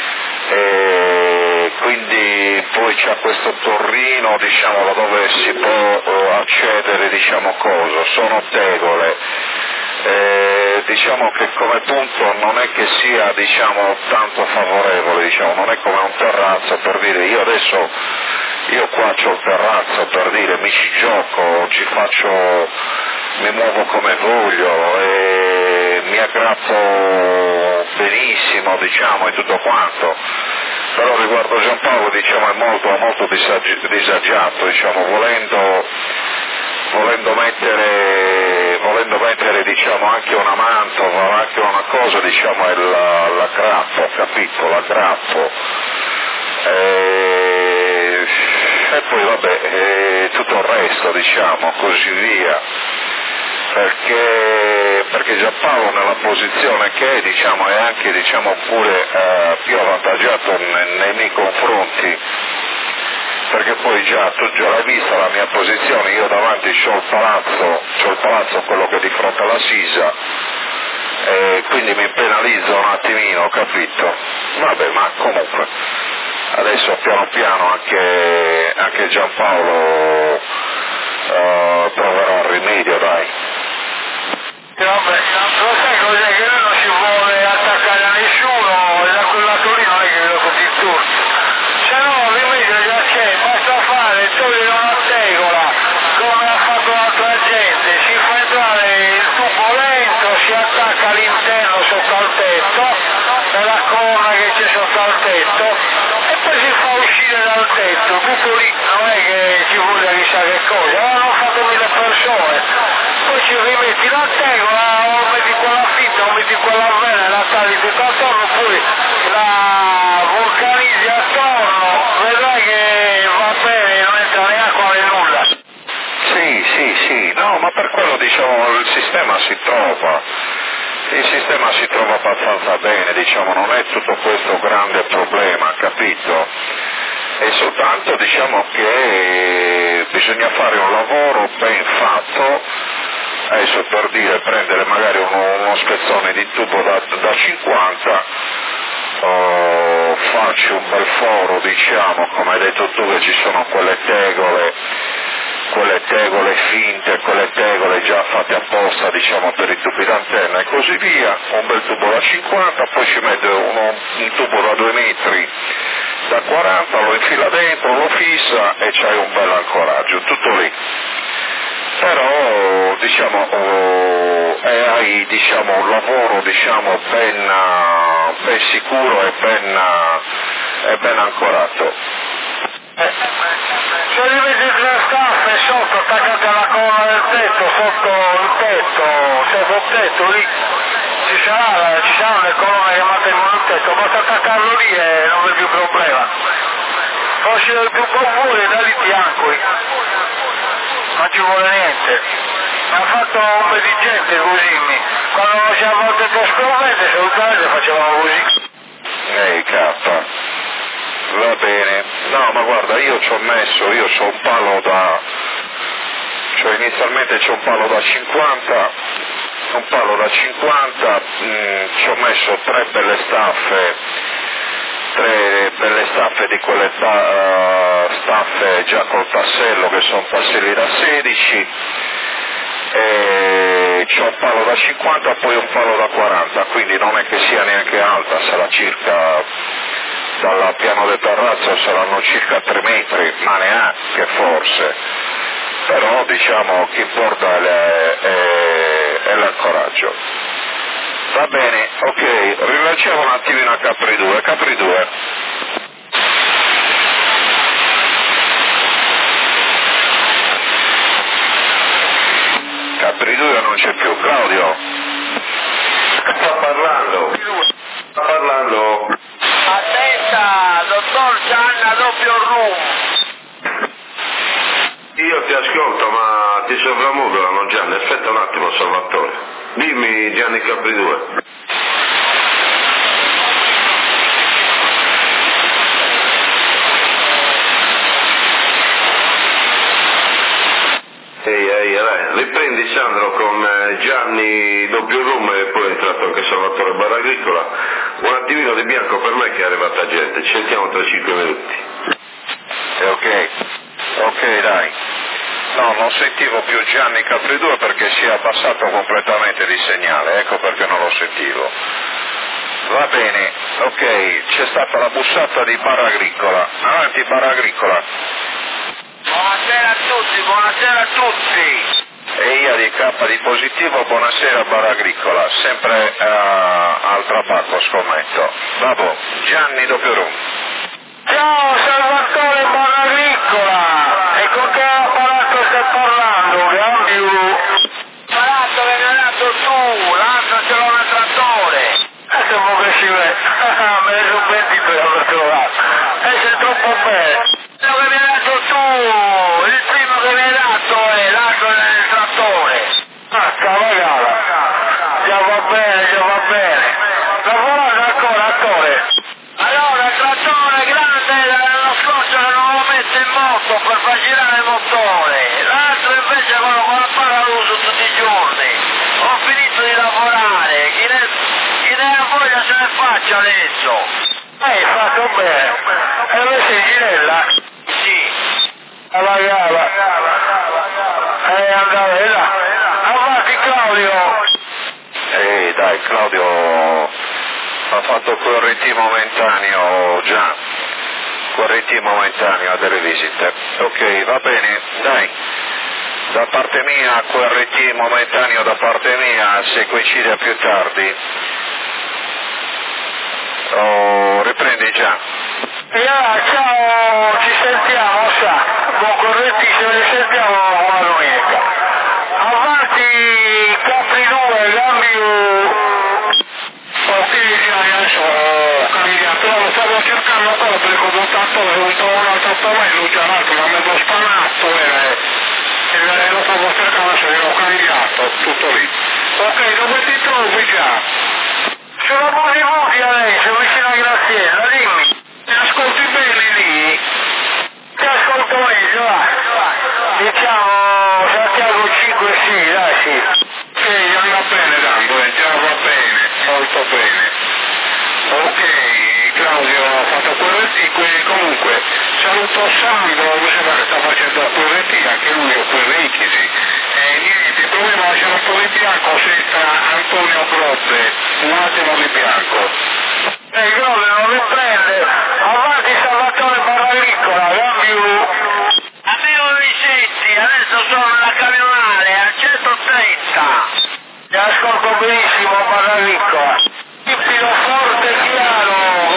e quindi poi c'ha questo torrino diciamo da dove si può accedere diciamo sono tegole, diciamo che come punto non è che sia diciamo tanto favorevole, diciamo non è come un terrazzo, per dire io qua c'ho il terrazzo, per dire mi ci gioco, mi muovo come voglio e mi aggrappo benissimo diciamo e tutto quanto, però riguardo Giampaolo diciamo è molto disagiato, diciamo volendo mettere diciamo anche una mantola, anche una cosa diciamo è l'aggrappo, capito? L'aggrappo. E poi vabbè tutto il resto diciamo così via, perché perché Giampaolo nella posizione che è, diciamo, è anche, diciamo, pure più avvantaggiato nei miei confronti, perché poi già tu già l'hai vista la mia posizione, io davanti c'ho il palazzo quello che è di fronte alla Sisa, quindi mi penalizzo un attimino, capito? Vabbè, ma comunque adesso piano piano anche Giampaolo troverà il rimedio, dai. Vabbè, lo sai cos'è che lui non si vuole attaccare a nessuno e da quel lato lì non è che vedo così turco. Se no il rimedio già c'è, basta fare, togliere una tegola come ha fatto l'altra gente, si fa entrare il tubo lento, si attacca all'interno sotto al tetto, nella colonna che c'è sotto al tetto, e poi si fa uscire dal tetto, tutto lì, non è che ci vuole chissà che cosa, l'hanno fatto 1000 persone, poi ci rimetti la tegola, o metti quella fitta, o metti quella vena, la tagli tutto attorno, poi la vulcanizzi attorno, vedrai che va bene, non entra né acqua né nulla. Sì, no, ma per quello, diciamo, il sistema si trova abbastanza bene, diciamo, non è tutto questo grande problema, capito? È soltanto, diciamo, che bisogna fare un lavoro ben fatto, adesso per dire, prendere magari uno spezzone di tubo da 50, farci un bel foro, diciamo, come hai detto tu, che ci sono quelle tegole finte, quelle tegole già fatte apposta, diciamo, per i tubi d'antenna e così via, un bel tubo da 50, poi ci mette un tubo da 2 metri da 40, lo infila dentro, lo fissa e c'hai un bel ancoraggio, tutto lì. Però, diciamo, hai, diciamo, un lavoro, diciamo, ben sicuro e ben ancorato. Se li vedi 3 staffe sotto attaccate alla colonna del tetto, sotto il tetto lì ci saranno le colonne che mantengono il tetto, basta attaccarlo lì e non c'è più problema. Forse il più fuori da lì ti ancori, non ci vuole niente. Mi ha fatto un po' di gente così, quando siamo al tetto sprovvente solitamente facevamo così. K. Va bene, no, ma guarda, io c'ho un palo inizialmente c'ho un palo da 50, ci ho messo 3 belle staffe di quelle staffe già col tassello, che sono tasselli da 16, e c'ho un palo da 50, poi un palo da 40, quindi non è che sia neanche alta, sarà circa, dal piano del terrazzo saranno circa 3 metri, ma neanche forse, però diciamo che importa è l'ancoraggio. Va bene, ok, rilanciamo un attimino a Capri 2. Capri 2 non c'è più, Claudio? Sta parlando. Attenta, dottor Gianna doppio room. Io ti ascolto, ma ti sopravvotano, Gianni, aspetta un attimo, Salvatore. Dimmi, Gianni Capri 2. Ehi, riprendi Sandro con Gianni doppio room e poi è entrato anche Salvatore Baragricola. Un attimino di bianco per me che è arrivata gente, ci sentiamo tra 5 minuti. Ok, dai. No, non sentivo più Gianni Capri 2 perché si è abbassato completamente di segnale, ecco perché non lo sentivo. Va bene, ok, c'è stata la bussata di Baragricola. Avanti Baragricola. Buonasera a tutti. E io di K di positivo, buonasera Baragricola, sempre al tabacco scommetto. Vabbè, Gianni doppio room. Ciao Salvatore Baragricola, e con che apparato stai parlando? Apparato che mi hai dato tu, l'altro ce l'ho nel trattore. Se un po' che si vede, me ne sono 23 per trovare, sei troppo bene. Quello che mi hai dato tu, il primo che mi hai dato è l'altro nel trattore. Cavallata. cosa se ne faccia adesso? Hai fatto bene. E dove sei, Ginella? Sì. Alla gara. Andare là. Avanti Claudio. Dai, Claudio ha fatto QRT momentaneo già. QRT momentaneo a delle visite. Ok, va bene, dai. Da parte mia, QRT momentaneo da parte mia, se coincide più tardi. Riprendi già. Ciao, ci sentiamo, sa. Buon correttissimo, ci sentiamo una domenica. Avanti, Capri 2, cambio. Ok, adesso ho cambiato, lo stavo cercando ancora per il commutatore, non trovo un altro problema, lui già l'altro l'ha messo spanato e lo stavo cercando, se l'ho cambiato, tutto lì. Ok, dove ti trovi già? Sono Busi adesso, vicino a Graziella, dimmi. Ti ascolti bene lì? Ti ascolto meglio, va. Diciamo Santiago 5 sì, dai sì. Sì, anda bene Dando, già va bene, molto bene. Ok, Claudio ha fatto QRT, comunque saluto Sandro, mi sembra che sta facendo la QRT, anche lui ha QRT, sì. E niente, il problema è lasciare un po' di bianco se sta Antonio Grotte, un attimo di bianco. Grotte non mi prende, avanti Salvatore Barraglicola, cambio. A me non mi senti, adesso sono alla camionale a 130. Ti ascolto benissimo Barraglicola. Tipico forte e chiaro,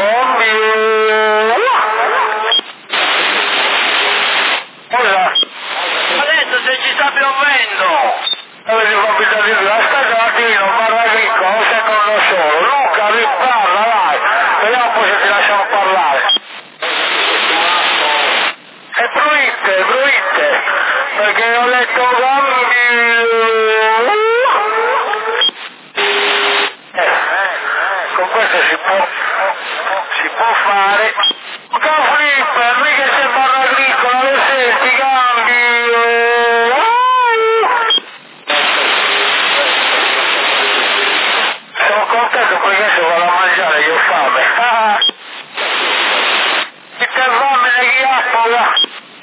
Adesso se ci sta piovendo. Avete capito di là, aspetta un attimo, Barraglicola, un secondo solo. Luca, riparla, vai. Vediamo poi se ti lasciamo parlare. E bruitte, perché ho letto con questo si può fare. Flipper, mica se parla agricola, lo senti, cambio. Sono contento perché se vado a mangiare io ho fame. Mi fame le ghiappola.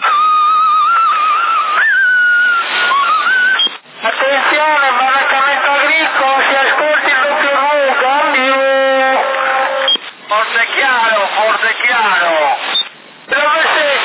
Attenzione, baraccamento agricolo, si ascolti il doppio V, cambio. Forte chiaro. Dove sei?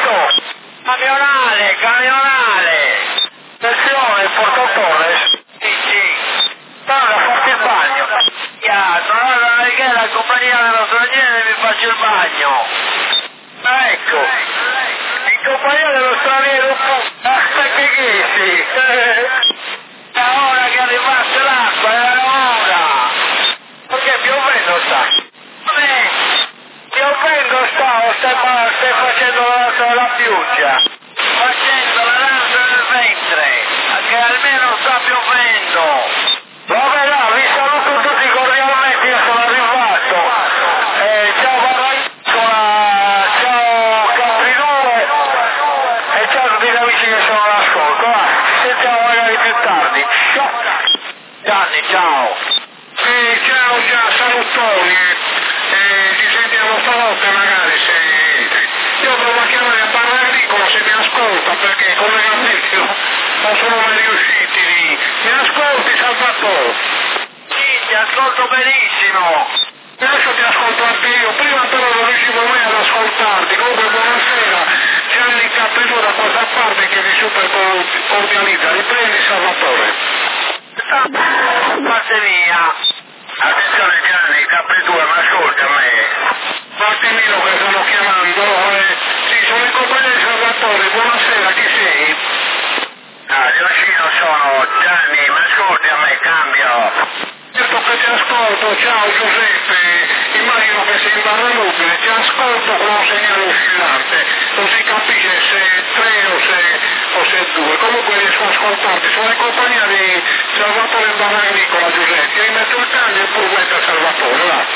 Camionale. Attenzione, Porto Torres. Sì. Guarda, fatti il bagno. Allora perché la compagnia dello straniero mi faccio il bagno? Ecco, in compagnia dello straniero, che sì. È ora che arrivasse l'acqua, era ora. Perché piovendo sta? Vabbè, Piovendo sta o stai facendo la pioggia? facendo la danza del ventre, che almeno sta piovendo. Vabbè, là, vi saluto tutti cordialmente, io sono arrivato. Ciao Barraglicola, ciao Capri 2 e ciao a tutti gli amici che sono all'ascolto. Ci sentiamo magari più tardi. Ciao. Gianni, ciao. Ciao già, salutoni, ci sentiamo stanotte magari se entri. Io provo a chiamare a Barra Agricola se mi ascolta perché i collegamenti non sono mai riusciti lì. Mi ascolti Salvatore? Sì, ti ascolto benissimo. Adesso ti ascolto anche io, prima però non riuscivo mai ad ascoltarti, comunque buonasera, Gianni Capello da questa parte che vi super cordializza, riprendi Salvatore. Parte mia. Attenzione Gianni, Capri 2, ma ascolta a me. Martinino che stanno chiamando, sì, sono in compagnia di Salvatore, buonasera, chi sei? Io vicino sono Gianni, ma ascolti a me, cambio. Certo che ti ascolto, ciao Giuseppe, immagino che sei in barra nubile, ti ascolto con un segnale oscillante, non si capisce se è 3 o se è 2, comunque riesco a ascoltarti, sono in compagnia di Salvatore in barra agricola Giuseppe, rimetto il taglio e poi metto Salvatore, va.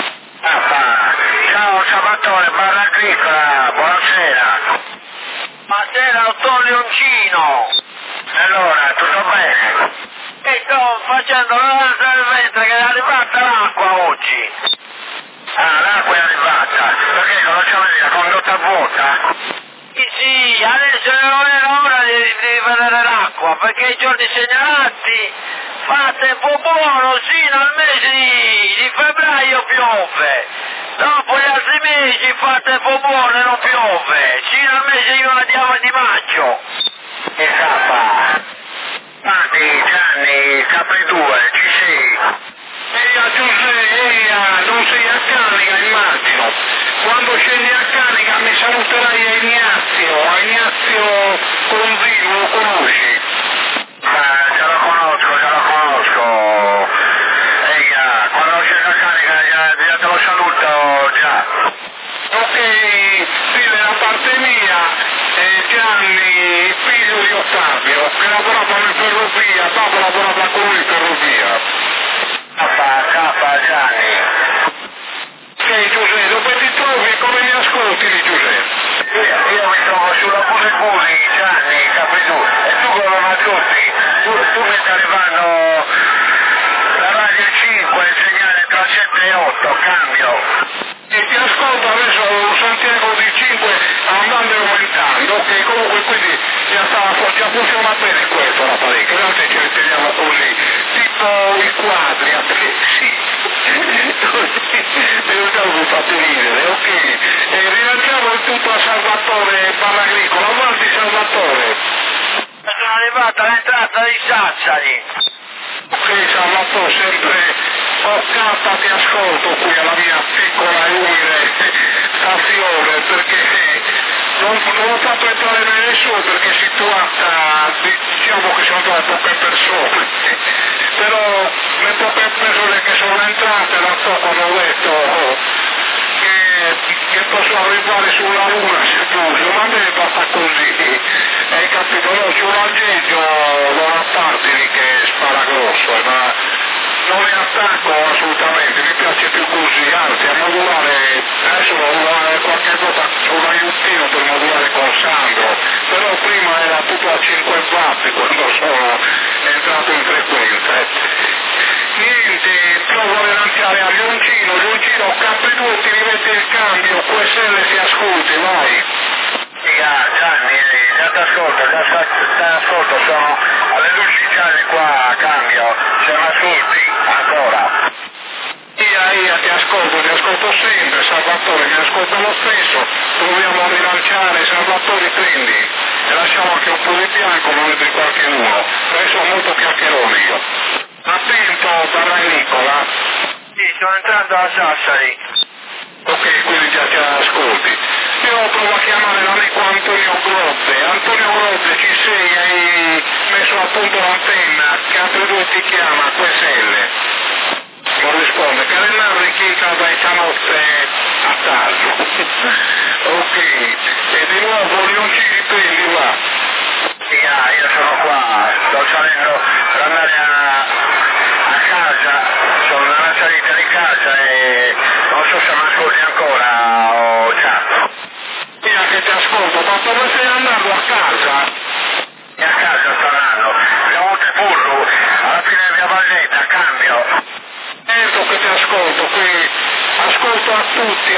Ciao Salvatore, Barra Agricola, buonasera. Buonasera, dottor Leoncino. Allora, tutto bene? E sto facendo la danza del ventre che è arrivata l'acqua oggi. perché i giorni segnalati fate un po' buono, sino al mese di febbraio piove, dopo gli altri mesi fate un po' buono e non piove, sino al mese di maggio. E K. Tanti Gianni, Capri2, ci sei? Eia Giuseppe, non sei a carica immagino. Quando scendi a carica mi saluterai a Ignazio Conzino, lo conosci? Già lo conosco. Eia, quando scendi a carica già te lo saluto già. Ok, sì, da parte mia, Gianni, figlio di Ottavio, che lavorava in ferrovia, dopo lavorava con lui in ferrovia. K Gianni. Sì, Giuseppe, dove ti trovi e come mi ascolti di Giuseppe? Io mi trovo sulla Puliculi, Gianni, Capri2, e tu come Mazzutti, tu mi stai arrivando la radio 5, il segnale tra 7 e 8, cambio. E ti ascolto adesso Santiago di 5 andando e aumentando, ok, comunque quindi già funziona bene questo l'apparecchio, noi ce ne teniamo così, tipo i quadri a pezzi, mi fate ridere, ok, e rilanciamo il tutto a Salvatore Paragricola, avanti Salvatore. Sono arrivato all'entrata di Sassari. Ok Salvatore, sempre OK ti ascolto qui alla mia piccola e umile stazione perché non l'ho fatto entrare nelle sue perché è situata, diciamo che sono troppo poche persone, però le poche persone che sono entrate da poco hanno detto che posso arrivare sulla luna se voglio, ma a me è fatta così, hai capito? No, c'è un aggeggio da una parte lì che spara grosso, ma non mi attacco assolutamente, mi piace più così, anzi a modulare, adesso modulare qualche volta c'è un aiutino per modulare con Sandro, però prima era tutto a 5 watt quando sono entrato in frequenza. Niente, provo a lanciare a Leoncino, Capri2 ti rimette il cambio, QSL si ascolti, vai. Gianni, già ti ascolto, sono alle luci gialle qua, cambio, siamo ascolti, ancora. Io ti ascolto sempre, Salvatore, mi ascolta lo stesso, proviamo a rilanciare, Salvatore prendi, e lasciamo anche un po' di bianco, ma di qualcuno, perché sono molto chiacchierone io. Attento, Paragricola. Sì, sto entrando a Sassari. Ok, quindi già ti ascolti. Io provo a chiamare l'amico Antonio Grodde, ci sei, hai messo a punto l'antenna, Capri2 ti chiama, QSL. Non risponde, Carenaro richiesta da stanotte a caso. Ok, e di nuovo Leoncini prendi, va. Io sono qua, sto salendo per andare a casa, sono nella salita di casa e non so se mi ascolti ancora o già. Io che ti ascolto, ma dove stai andando a casa? E a casa sto andando, a Montepurru, alla fine della Via Valletta, cambio. Certo che ti ascolto, qui ascolto a tutti,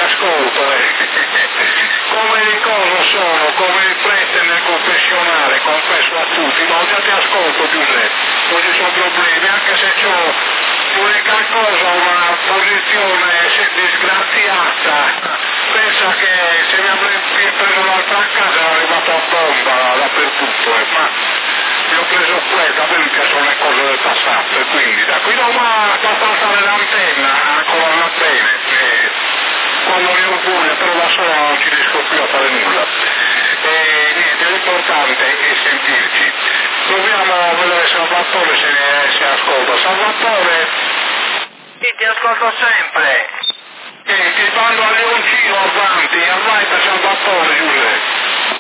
come le cose sono, come il prete nel confessionale, confesso a tutti, ma già ti ascolto Giuseppe, non ci sono problemi, anche se c'ho l'unica cosa, una posizione disgraziata, pensa che se mi avrei preso l'altra a casa ero arrivato a bomba dappertutto, ma mi ho preso questa, a me mi piacciono le cose del passato e quindi da qui no, ma da passare l'antenna ancora va bene, quando mi orgoglio però da solo non ci riesco più a fare nulla. E niente, l'importante è sentirci. Proviamo a vedere Salvatore se ascolta. Salvatore? Sì, ti ascolto sempre. Ti mando a Leoncino avanti, vai per Salvatore Giuseppe.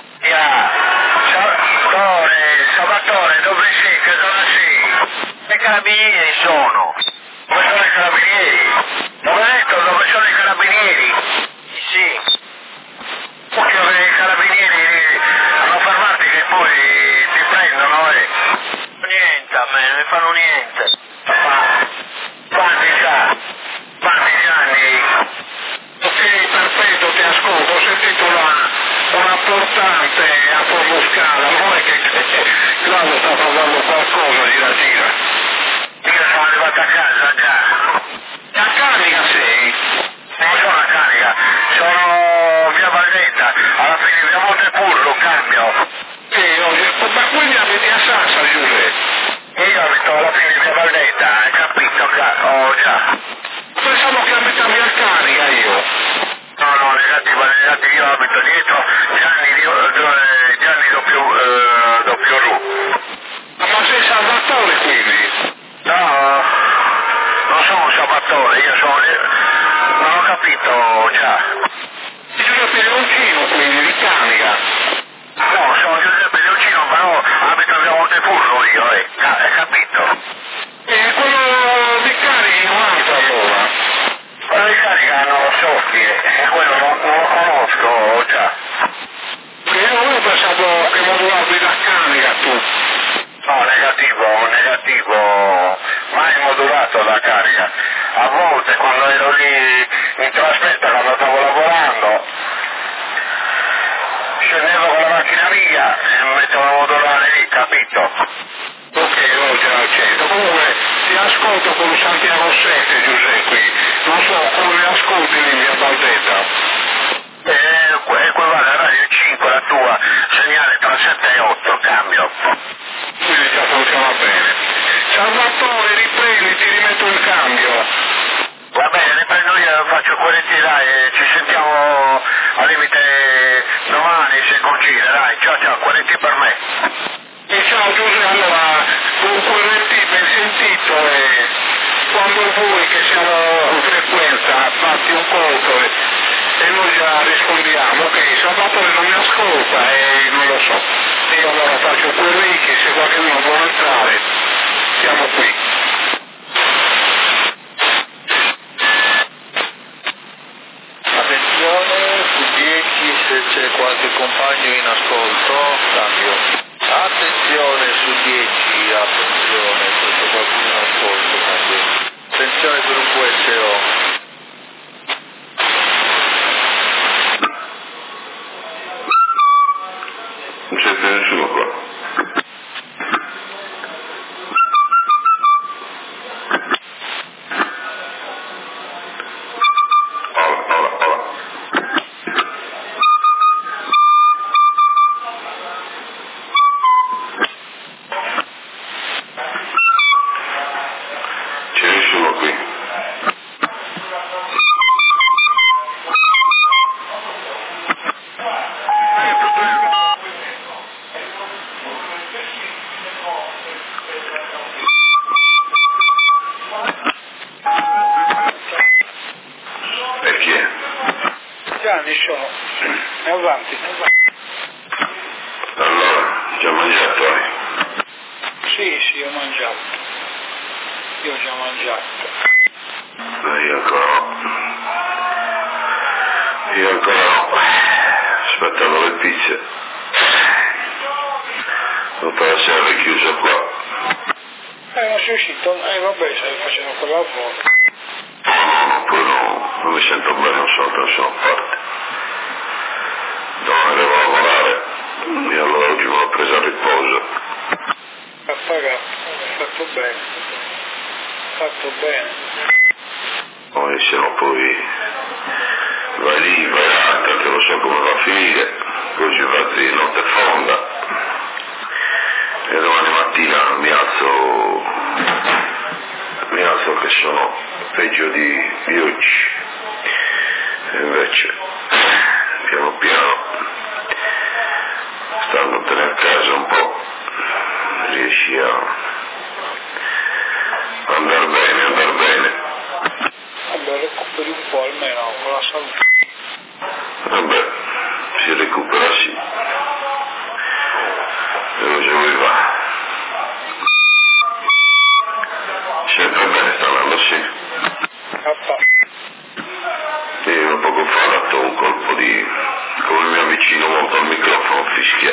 Salvatore, dove sei? Che zona sei? I carabinieri sono. Dove sono i carabinieri? Dove hai detto dove sono i carabinieri? Sì. Perché i carabinieri hanno fermati che poi ti prendono, Niente a me, non mi fanno niente. Quanti anni? Ok, perfetto, ti ascolto, ho sentito una portante a Formoscala, non è che Claudio sta parlando qualcosa, gira. Io sono arrivato a casa già. A carica sei? Non sono a carica, sono via Valdetta, alla fine via Montepullo, cambio. Ma quindi abiti a Sassa, Giuseppe? Io abito alla fine via Valdetta, hai capito? Oh già. Pensavo che abitavi a carica io. No, negativo, io abito dietro Gianni doppio Ru. Ma sei Salvatore quindi? No, non sono Salvatore, io sono... Non ho capito già. Giuseppe Leoncino quindi, di carica? No, sono Giuseppe Leoncino, però abito a Montepullo io, hai capito? E quello di carica in un'altra allora? Quello di carica non lo so chi è, quello non lo conosco già. Io pensavo che modulavi da carica tu. No, negativo, mai modulato la carica. A volte quando ero lì in trasferta, quando stavo lavorando, scendevo con la macchina via e mi mettevo a modulare lì, capito? Ok, oggi al centro. Comunque ti ascolto con Santiago 7, Giuseppe. Non so come ascolti lì a Valdetta. Equivale a Radio 5, la tua, segnale tra 7 e 8, cambio. Quindi già funziona bene. Salvatore, riprendi, ti rimetto il cambio. Va bene, riprendo io, faccio quelli là e ci sentiamo al limite domani se concide, dai, ciao, quelli per me. E ciao Giuseppe, allora, con quelli ben sentito e quando vuoi che siamo in frequenza, fatti un colpo e noi già rispondiamo. Ok, Salvatore non mi ascolta e non lo so. Io allora faccio quelli che se qualcuno vuole entrare, siamo qui. Attenzione, su 10 se c'è qualche compagno in ascolto, cambio. Attenzione su 10, attenzione, se c'è qualcuno in ascolto, cambio. Attenzione gruppo SO. Non c'è più nessuno qua. Hola. C'è nessuno qui. Perché? Gianni, sono. È avanti. Allora, già mangiato hai? Sì, ho mangiato. Io ho già mangiato. Io ancora no. Aspettando le pizze. Tutta la sera è chiuso qua. Non sei uscito? Vabbè, stai facendo quel lavoro. No, poi non mi sento bene, non so da nessuna parte. Domani devo lavorare e allora oggi me l'ho presa a riposo. Ha pagato, fatto bene. Poi se no poi vai lì, vai là, perché lo so come va a finire, poi ci fatti di notte fonda e domani mattina mi alzo che sono peggio di oggi. E invece piano piano, standotene a casa un po', riesci a andare bene. Vabbè, recuperi un po' almeno con la salute. Vabbè, si recupera sì. Dove ci vuoi va? Sempre bene sta andando, sì. Io poco fa ho dato un colpo di... come mi avvicino molto al microfono fischia.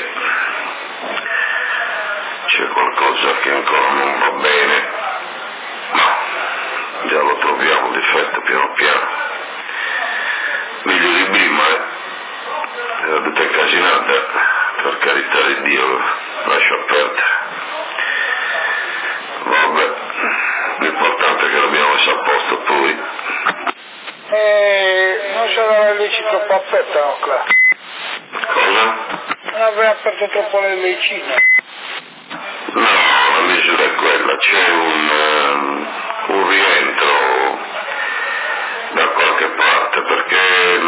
C'è qualcosa che ancora non va bene, ma già lo troviamo difetto piano piano. Meglio di prima, avete quasi messo a posto poi. Non c'era l'illecito pappetta, no, Cla? Cosa? Non aveva aperto troppo le lecine. No, la misura è quella, c'è un rientro da qualche parte, perché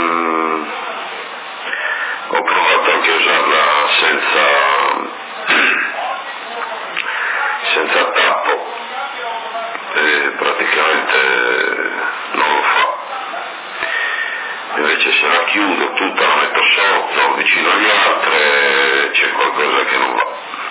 ho provato anche a usarla senza tappo e praticamente non lo fa. Invece se la chiudo tutta, la metto sotto, vicino agli altri, c'è qualcosa che non va.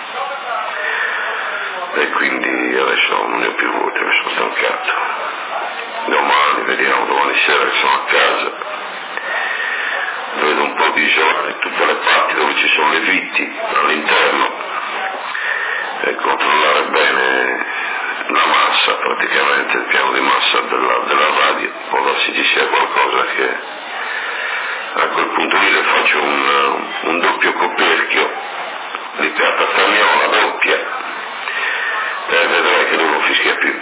E quindi adesso non ne ho più voglia, mi sono stancato. Domani, vediamo, domani sera che sono a casa, vedo un po' di isolare tutte le parti dove ci sono le viti all'interno e controllare bene la massa, praticamente il piano di massa della radio, può darsi ci sia qualcosa che a quel punto lì le faccio un doppio coperchio di pianta stagnola doppia e vedrai che non lo fischia più.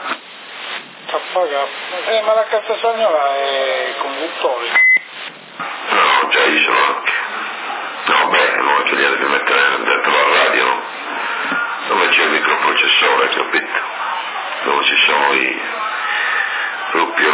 Ma la carta stagnola è conduttore. No, già io sono anche. No, beh, non è che li devi mettere dentro la radio, no? Dove c'è il microprocessore, capito? Dove ci sono proprio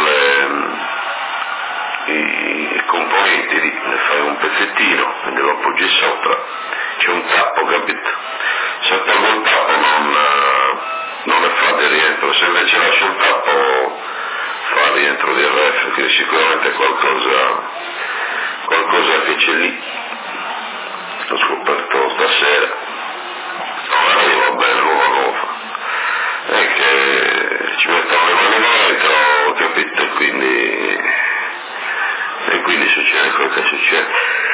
i componenti lì, ne fai un pezzettino, quindi lo appoggi sopra, c'è un tappo, capito? Se tolgo il tappo non ne fa di rientro, se invece lascio il tappo fa rientro di RF, quindi sicuramente qualcosa che c'è lì. L'ho scoperto stasera, no, va bene, nuova, è che ci mettono le mani dentro, capito? E quindi succede quello che succede.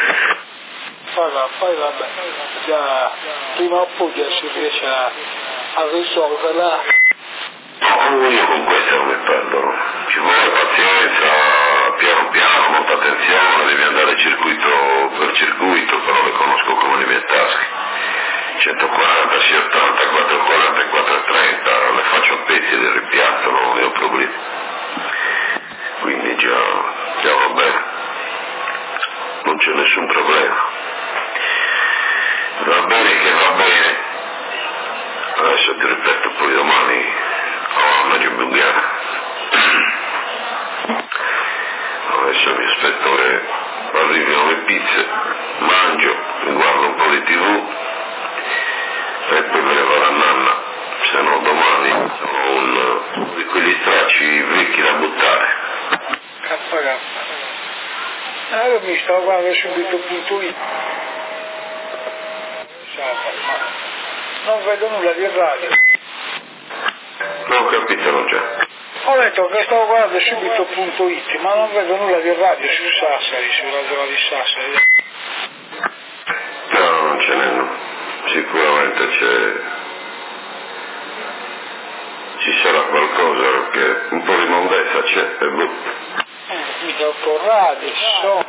Poi vabbè, già prima o poi si riesce a risolverla. No, io con questo non mi perdo, ci vuole pazienza, piano piano, molta attenzione, devi andare circuito per circuito, però le conosco come le mie tasche. 140, 680, 440 e 430, le faccio a pezzi e le ripiazzo, non ne ho problemi. Quindi già va bene, non c'è nessun problema. Va bene che va bene. Adesso ti ripeto, poi domani ho una giubilare. Adesso mi aspetto che arrivino le pizze, mangio, mi guardo un po' di TV e poi me ne vado a nanna, se no domani sono uno di quegli stracci vecchi da buttare. K. Io mi stavo guardando subito.it, ma non vedo nulla di radio. Non ho capito, non c'è. Ho detto che stavo guardando subito.it, ma non vedo nulla di radio su Sassari, sulla zona di Sassari. No, non ce n'è, no. Sicuramente ci sarà qualcosa, perché un po' di mondezza c'è, è brutto. Mica autoradio, sono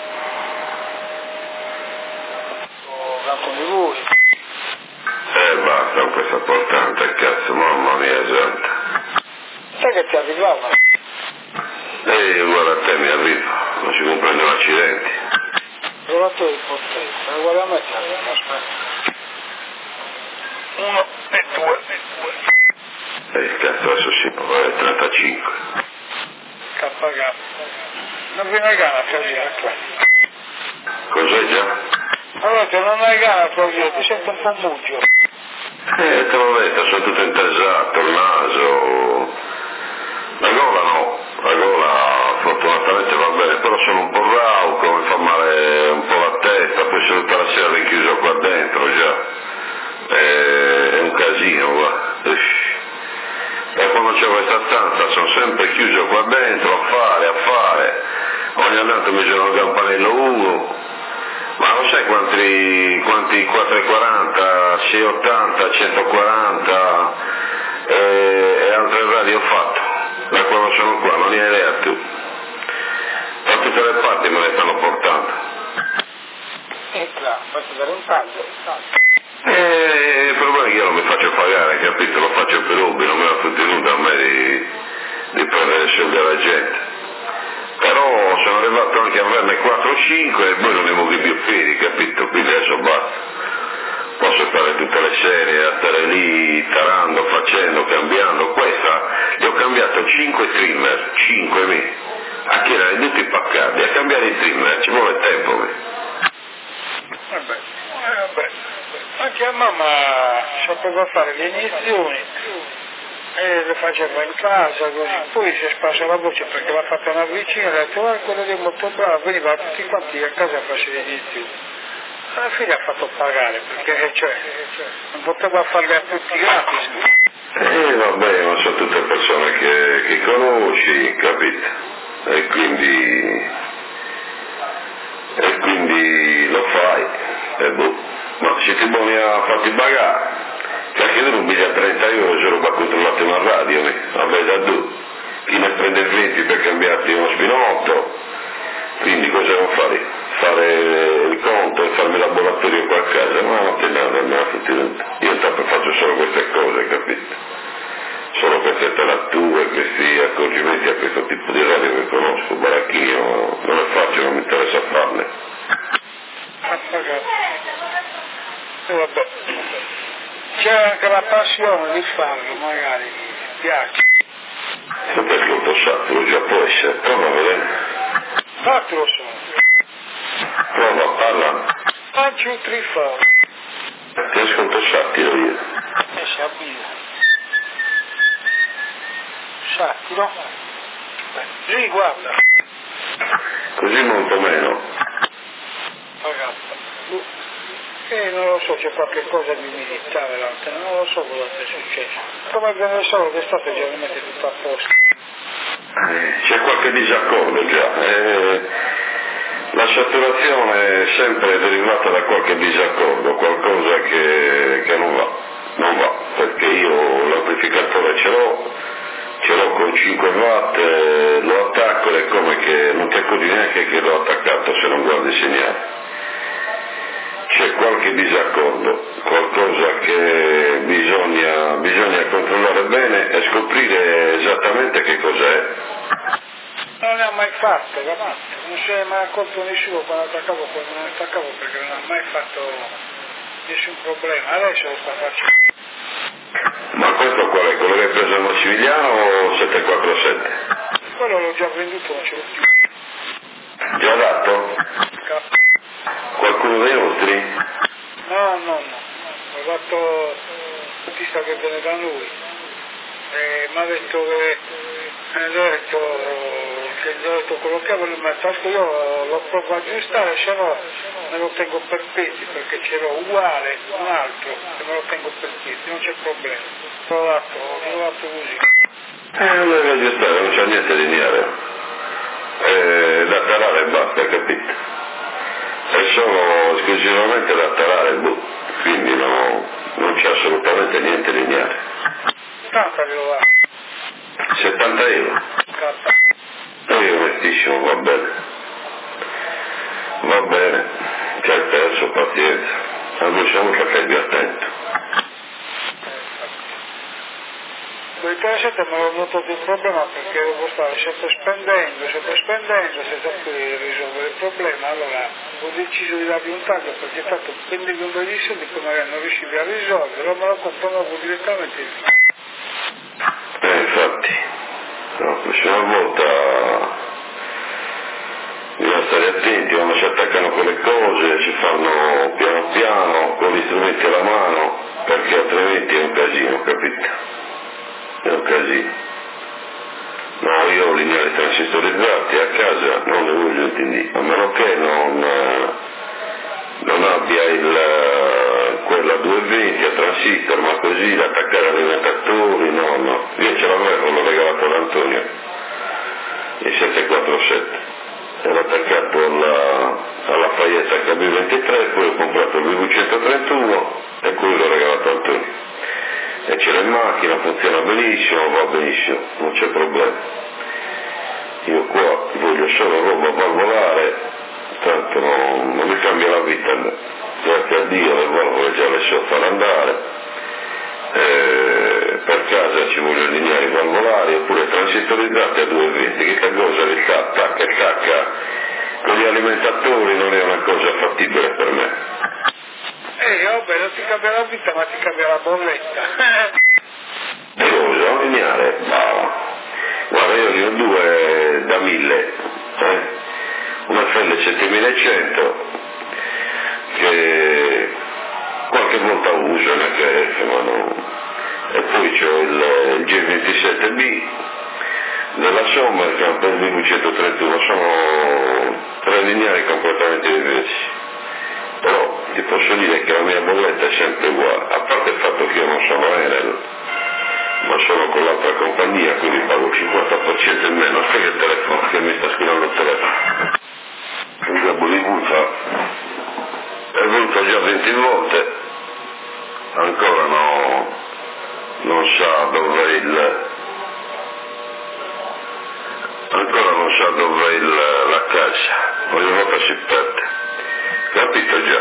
con di voi. Basta con questa portante, cazzo, mamma mia santa. Sai che ti arrivava? Guarda a te, mi arriva, non si comprendono accidenti. Provato il portello, guarda a me ti arriva, aspetta. 1 e 2. Cazzo, adesso sì, 35. KG. Non viene gana a togliere qua. Cos'è già? Allora non hai gana a togliere, ti sento un po' muggio. Te l'ho detto, sono tutto intasato, il naso, la gola no, la gola fortunatamente va bene, però sono un po' rauco, mi fa male un po' la testa, poi sono tutta la sera rinchiuso qua dentro già, è un casino qua. E quando c'è questa stanza sono sempre chiuso qua dentro a fare, ogni tanto mi sono un campanello Ugo, ma non sai quanti 440, 680, 140 e altre radio ho fatto, da quando sono qua, non ne hai idea tu, da tutte le parti me le stanno portando. Claro, faccio dare un taglio. Il problema è che io non mi faccio pagare, capito? Lo faccio per hobby, non me la fu tenuta a me di che averne 4 o 5 e voi non ne vuoi più piedi, capito? Quindi adesso basta. Posso fare tutte le serie, a stare lì tarando, facendo, cambiando. Questa gli ho cambiato 5 trimmer, 5 a chiedere tutti i paccardi, a cambiare i trimmer, ci vuole tempo. Vabbè. Anche a mamma sapeva fare le iniezioni e le faceva in casa così, poi si è sparsa la voce perché l'ha fatta una vicina, ha detto guarda quello lì è molto bravo, veniva tutti quanti a casa a farsi le iniezioni. Alla fine ha fatto pagare perché non poteva farle a tutti gratis. Vabbè, ma sono tutte persone che conosci, capito? E quindi lo fai, e boh. Ma siete buoni a farti pagare? Perché tu non pigli a 30 euro solo per controllare una radio, vabbè da tu. Chi ne prende 20 per cambiarti uno spinotto? Quindi cosa devo fare? Fare il conto e farmi laboratorio qua a casa? Ma non te ne io intanto faccio solo queste cose, capito? Solo queste talatture, questi accorgimenti a questo tipo di radio che conosco, baracchino, non è facile, non mi interessa farne. Vabbè. C'è anche la passione di farlo, magari, mi piace. Se te ascolto saturo, già può essere, prova a vedere. Fatelo solo. Prova, parla. 1, 2, 3, 4. Ti ascolto satiro io. Si abbina. Satiro. Lì, guarda. Così molto meno. Ragazza. Non lo so, c'è qualche cosa di militare l'altro, non lo so cosa è successo. Come abbiamo solo che è stato generalmente tutto a posto. C'è qualche disaccordo già. La saturazione è sempre derivata da qualche disaccordo, qualcosa che non va, perché io l'amplificatore ce l'ho con 5 watt, lo attacco ed è come che non ti accorgi neanche che l'ho attaccato se non guardi il segnale. C'è qualche disaccordo, qualcosa che bisogna controllare bene e scoprire esattamente che cos'è. Non ne ha mai fatto, capito? Non si è mai accorto nessuno quando attaccavo perché non ha mai fatto nessun problema, adesso lo sta facendo. Ma questo qual è? Quello che hai preso al Massimiliano o 747? Quello l'ho già venduto, non ce l'ho più. Già dato? Qualcuno dei nostri? No. Ho dato l'artista che viene da noi. Mi ha detto che gli ho detto quello che avevo nel tasco, io l'ho provato a aggiustare, se no me lo tengo per pezzi perché ce l'ho uguale, un altro, e me lo tengo per pezzi, non c'è problema. L'ho provato così. Non deve aggiustare, non c'è niente di niente. Da tarare e basta, capito? È solo esclusivamente da tarare, quindi non c'è assolutamente niente di niente. 80 glielo va. 70 euro? Io onestissimo, va bene, ci hai perso, pazienza, allora siamo stati più attento. Con il 37 mi ero notato il problema perché devo stare sempre spendendo senza più risolvere il problema, allora ho deciso di dargli un taglio perché tanto spendendo un bel di soldi che magari non riuscivi a risolvere, allora me lo compro nuovo direttamente. Infatti, la prossima volta bisogna stare attenti quando si attaccano quelle cose, si fanno piano piano, con gli strumenti alla mano, perché altrimenti è un casino, capito? È un casino. No, io ho lineari transistorizzati a casa, non ne voglio intendere, a meno che non abbia quella 220 a transistor, ma così da attaccare ai alimentatori, no. Io ce l'avevo, l'ho regalato ad Antonio, il 747. Era attaccato alla Faietta HB23, poi ho comprato il VV131 e poi l'ho regalato a Antonio. E ce l'ho in macchina, funziona benissimo, va benissimo, non c'è problema. Io qua voglio solo roba valvolare, tanto non mi cambia la vita, grazie a Dio le valvole già le so far andare, per casa ci voglio lineari valvolari oppure transistorizzati a 220, che cosa li attacca, con gli alimentatori non è una cosa fattibile per me. Vabbè, non ti cambia la vita, ma ti cambia la bolletta. Cosa? Lineare? Guarda, io ne ho due da 1000, una Felle 7100 che qualche volta uso e poi c'ho il G27B della Sommer che è un per 1131, sono tre lineari completamente diversi. Però ti posso dire che la mia bolletta è sempre uguale, a parte il fatto che io non sono Enel, ma sono con l'altra compagnia, quindi pago il 50% in meno. Aspetta il telefono, che mi sta scrivendo il telefono. Il Gabbo di Guzza è venuto già 20 volte, ancora non sa dove la casa, ogni volta si perde. Capito già?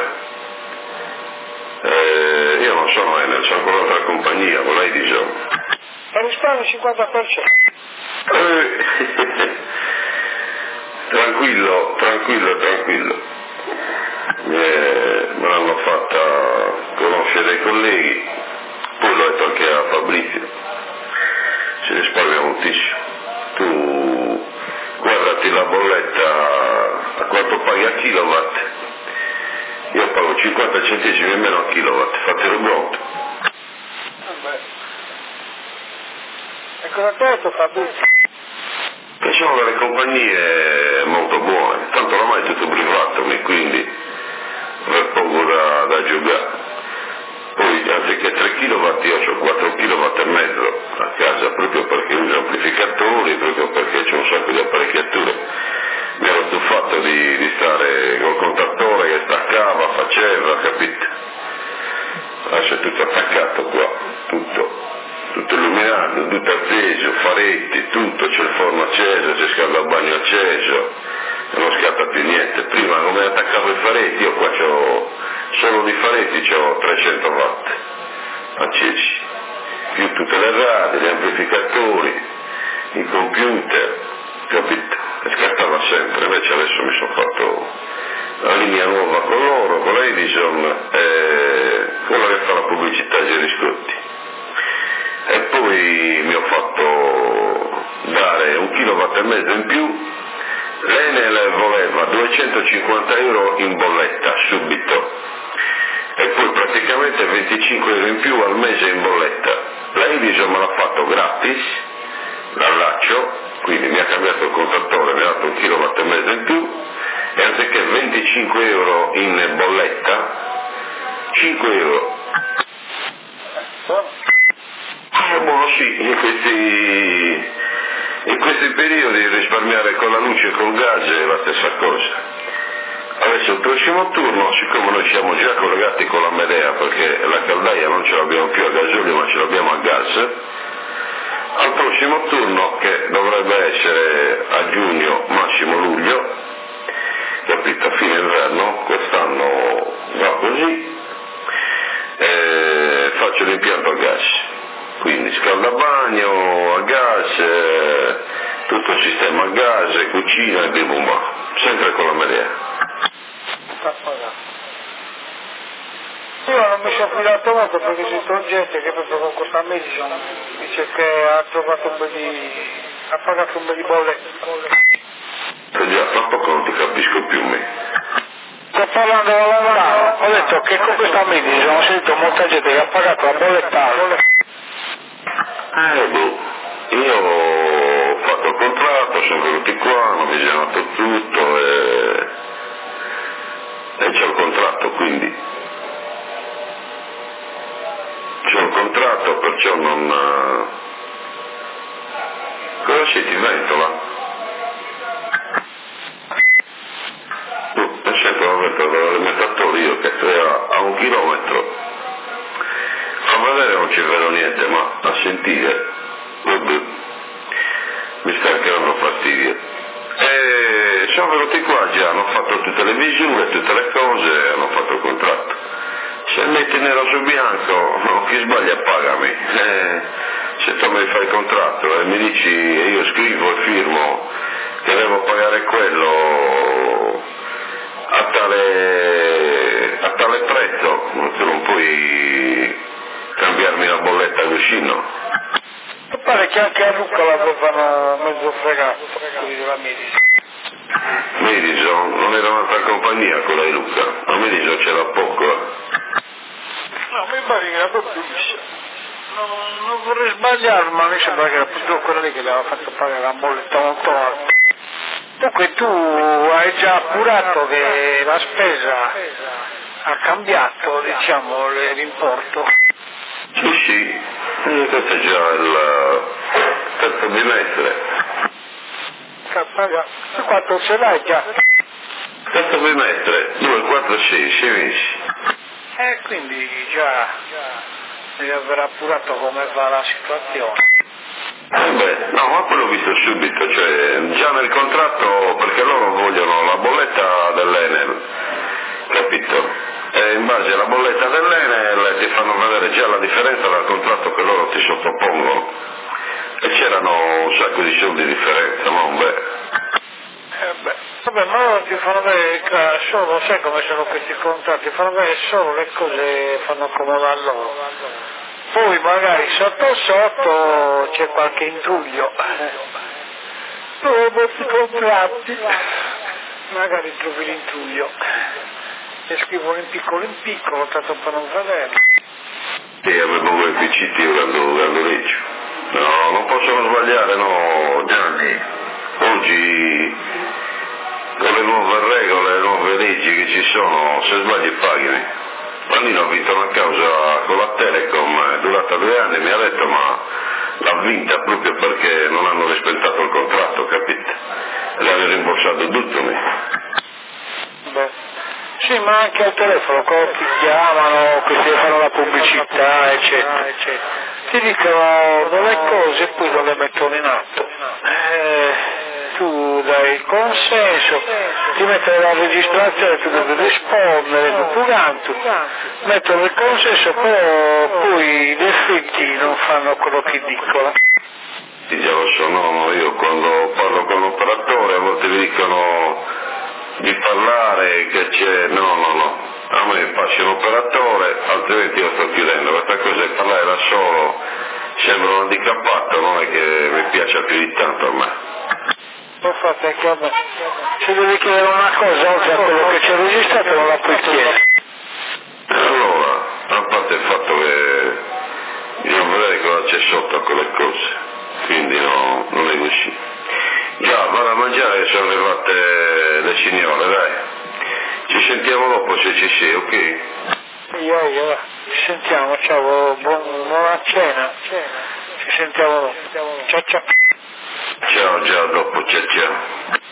Io non sono Enel, sono con l'altra compagnia, con lei di giorno. E risparmi 50%. Tranquillo. Me l'hanno fatta conoscere dei colleghi, poi l'ho detto anche a Fabrizio. Si risparmia moltissimo. Tu guardati la bolletta a quanto paghi a kilowatt. Io pago 50 centesimi in meno a kilowatt, fatelo pronto. Vabbè. E cosa ti ha detto Fabrizio? Che sono delle compagnie molto buone, tanto ormai è tutto privato, quindi è poco da giocare. Poi anziché 3 kW io ho 4 kW e mezzo a casa, proprio perché uso amplificatori, proprio perché c'è un sacco di apparecchiature. Mi ero stufato di stare col contatore che staccava, faceva, capito? Adesso è tutto attaccato qua, tutto illuminato, tutto acceso, faretti, tutto, c'è il forno acceso, c'è il scaldabagno acceso, e non scatta più niente. Prima come attaccavo i faretti, io qua solo di faretti c'ho 300 watt accesi, più tutte le radio, gli amplificatori, i computer, capito? E scattava sempre, invece adesso mi sono fatto la linea nuova con loro, con l'Edison, quello che fa la pubblicità ai Geriscotti. E poi mi ho fatto dare 1,5 kW in più, l'Enel voleva 250 euro in bolletta subito e poi praticamente 25 euro in più al mese in bolletta. L'Edison me l'ha fatto gratis, l'allaccio, quindi mi ha cambiato il contattore, mi ha dato 1,5 kW in più e anziché 25 euro in bolletta, 5 euro. Buono sì, in questi periodi risparmiare con la luce e col gas è la stessa cosa. Adesso il prossimo turno, siccome noi siamo già collegati con la Medea, perché la caldaia non ce l'abbiamo più a gasolio ma ce l'abbiamo a gas, al prossimo turno, che dovrebbe essere a giugno, massimo luglio, capito, a fine inverno, quest'anno va così, faccio l'impianto a gas. Quindi scaldabagno a gas, tutto il sistema a gas, cucina e bibumba, sempre con la Medea. Io non mi sono fidato molto perché c'è gente che proprio con questa Medison dice che ha pagato un bel di bolletta. Già, tra poco non ti capisco più me. Sto parlando da lontano, ho detto che con questa Medison ho sentito molta gente che ha pagato la bolletta. Io ho fatto il contratto, sono venuti qua, hanno visionato tutto e c'è il contratto, quindi c'è un contratto, perciò non... Cosa c'è, ti ventola? Sento la ventola dall'alimentatore io che è a 1 chilometro. A vedere non ci vedo niente, ma a sentire, vabbè, mi sta anche dando fastidio. E sono venuti qua già, hanno fatto tutte le misure, tutte le cose, hanno fatto il contratto. Se metti nero su bianco, chi sbaglia pagami. Se tu mi fai il contratto e mi dici e io scrivo e firmo che devo pagare quello, a tale prezzo, tu non puoi cambiarmi la bolletta Lucino. Mi pare che anche a Lucca l'avevano mezzo fregato, quelli della Midison. Midison non era un'altra compagnia quella di Lucca, a Midison c'era poco. No, mi pare che era proprio Lucca. Non vorrei sbagliare, ma mi sembra che era proprio quella lì che gli aveva fatto pagare la bolletta molto alta. Dunque tu hai già appurato che la spesa ha cambiato, diciamo, l'importo? Sì, questo è già il terzo bimestre. Tu quanto ce l'hai già? Terzo bimestre, 2, 4, 6 mesi. Quindi già devi aver appurato come va la situazione. No, ma poi l'ho visto subito, cioè già nel contratto, perché loro vogliono la bolletta dell'Enel, capito? E in base alla bolletta dell'Enel ti fanno vedere già la differenza dal contratto che loro ti sottopongono. E c'erano un sacco di soldi di differenza, ma Vabbè, ma loro ti fanno vedere solo, sai come sono questi contratti, fanno vedere solo le cose, fanno comodo a loro. Poi magari sotto sotto c'è qualche intruglio. Dopo i contratti magari trovi l'intruglio. E scrivono in piccolo, tanto per non vederlo. sì, avevo quei picciti quando leggo. No, non possono sbagliare, no, Gianni. Oggi, con le nuove regole, le nuove leggi che ci sono, se sbagli paghi. Pannino ha vinto una causa con la Telecom, è durata 2 anni, mi ha detto, ma l'ha vinta proprio perché non hanno rispettato il contratto, capite? Le hanno rimborsato tutto. Sì, ma anche al telefono, quando ti chiamano, che ti fanno la pubblicità, eccetera, ti dicono delle cose e poi non le mettono in atto. Tu dai il consenso, ti mettono la registrazione, tu devi rispondere, tutto quanto, mettono il consenso, però poi in effetti non fanno quello che dicono. Sì, già lo so, no, io quando parlo con l'operatore a volte mi dicono di parlare che c'è, no, a me passi un operatore, altrimenti io sto chiudendo, questa cosa di parlare da solo sembra un handicappato, non è che mi piace più di tanto a me. Infatti anche a me, se devi chiedere una cosa oltre a quello che c'è registrato non la puoi chiedere. Allora, a parte il fatto che bisogna vedere cosa c'è sotto a quelle cose, quindi no, non è così. Già, vado a mangiare che sono arrivate le signore, dai. Ci sentiamo dopo se ci sei, ok? Io, ci sentiamo, ciao, buona cena. Ci sentiamo dopo. Ciao. Ciao, dopo, ciao.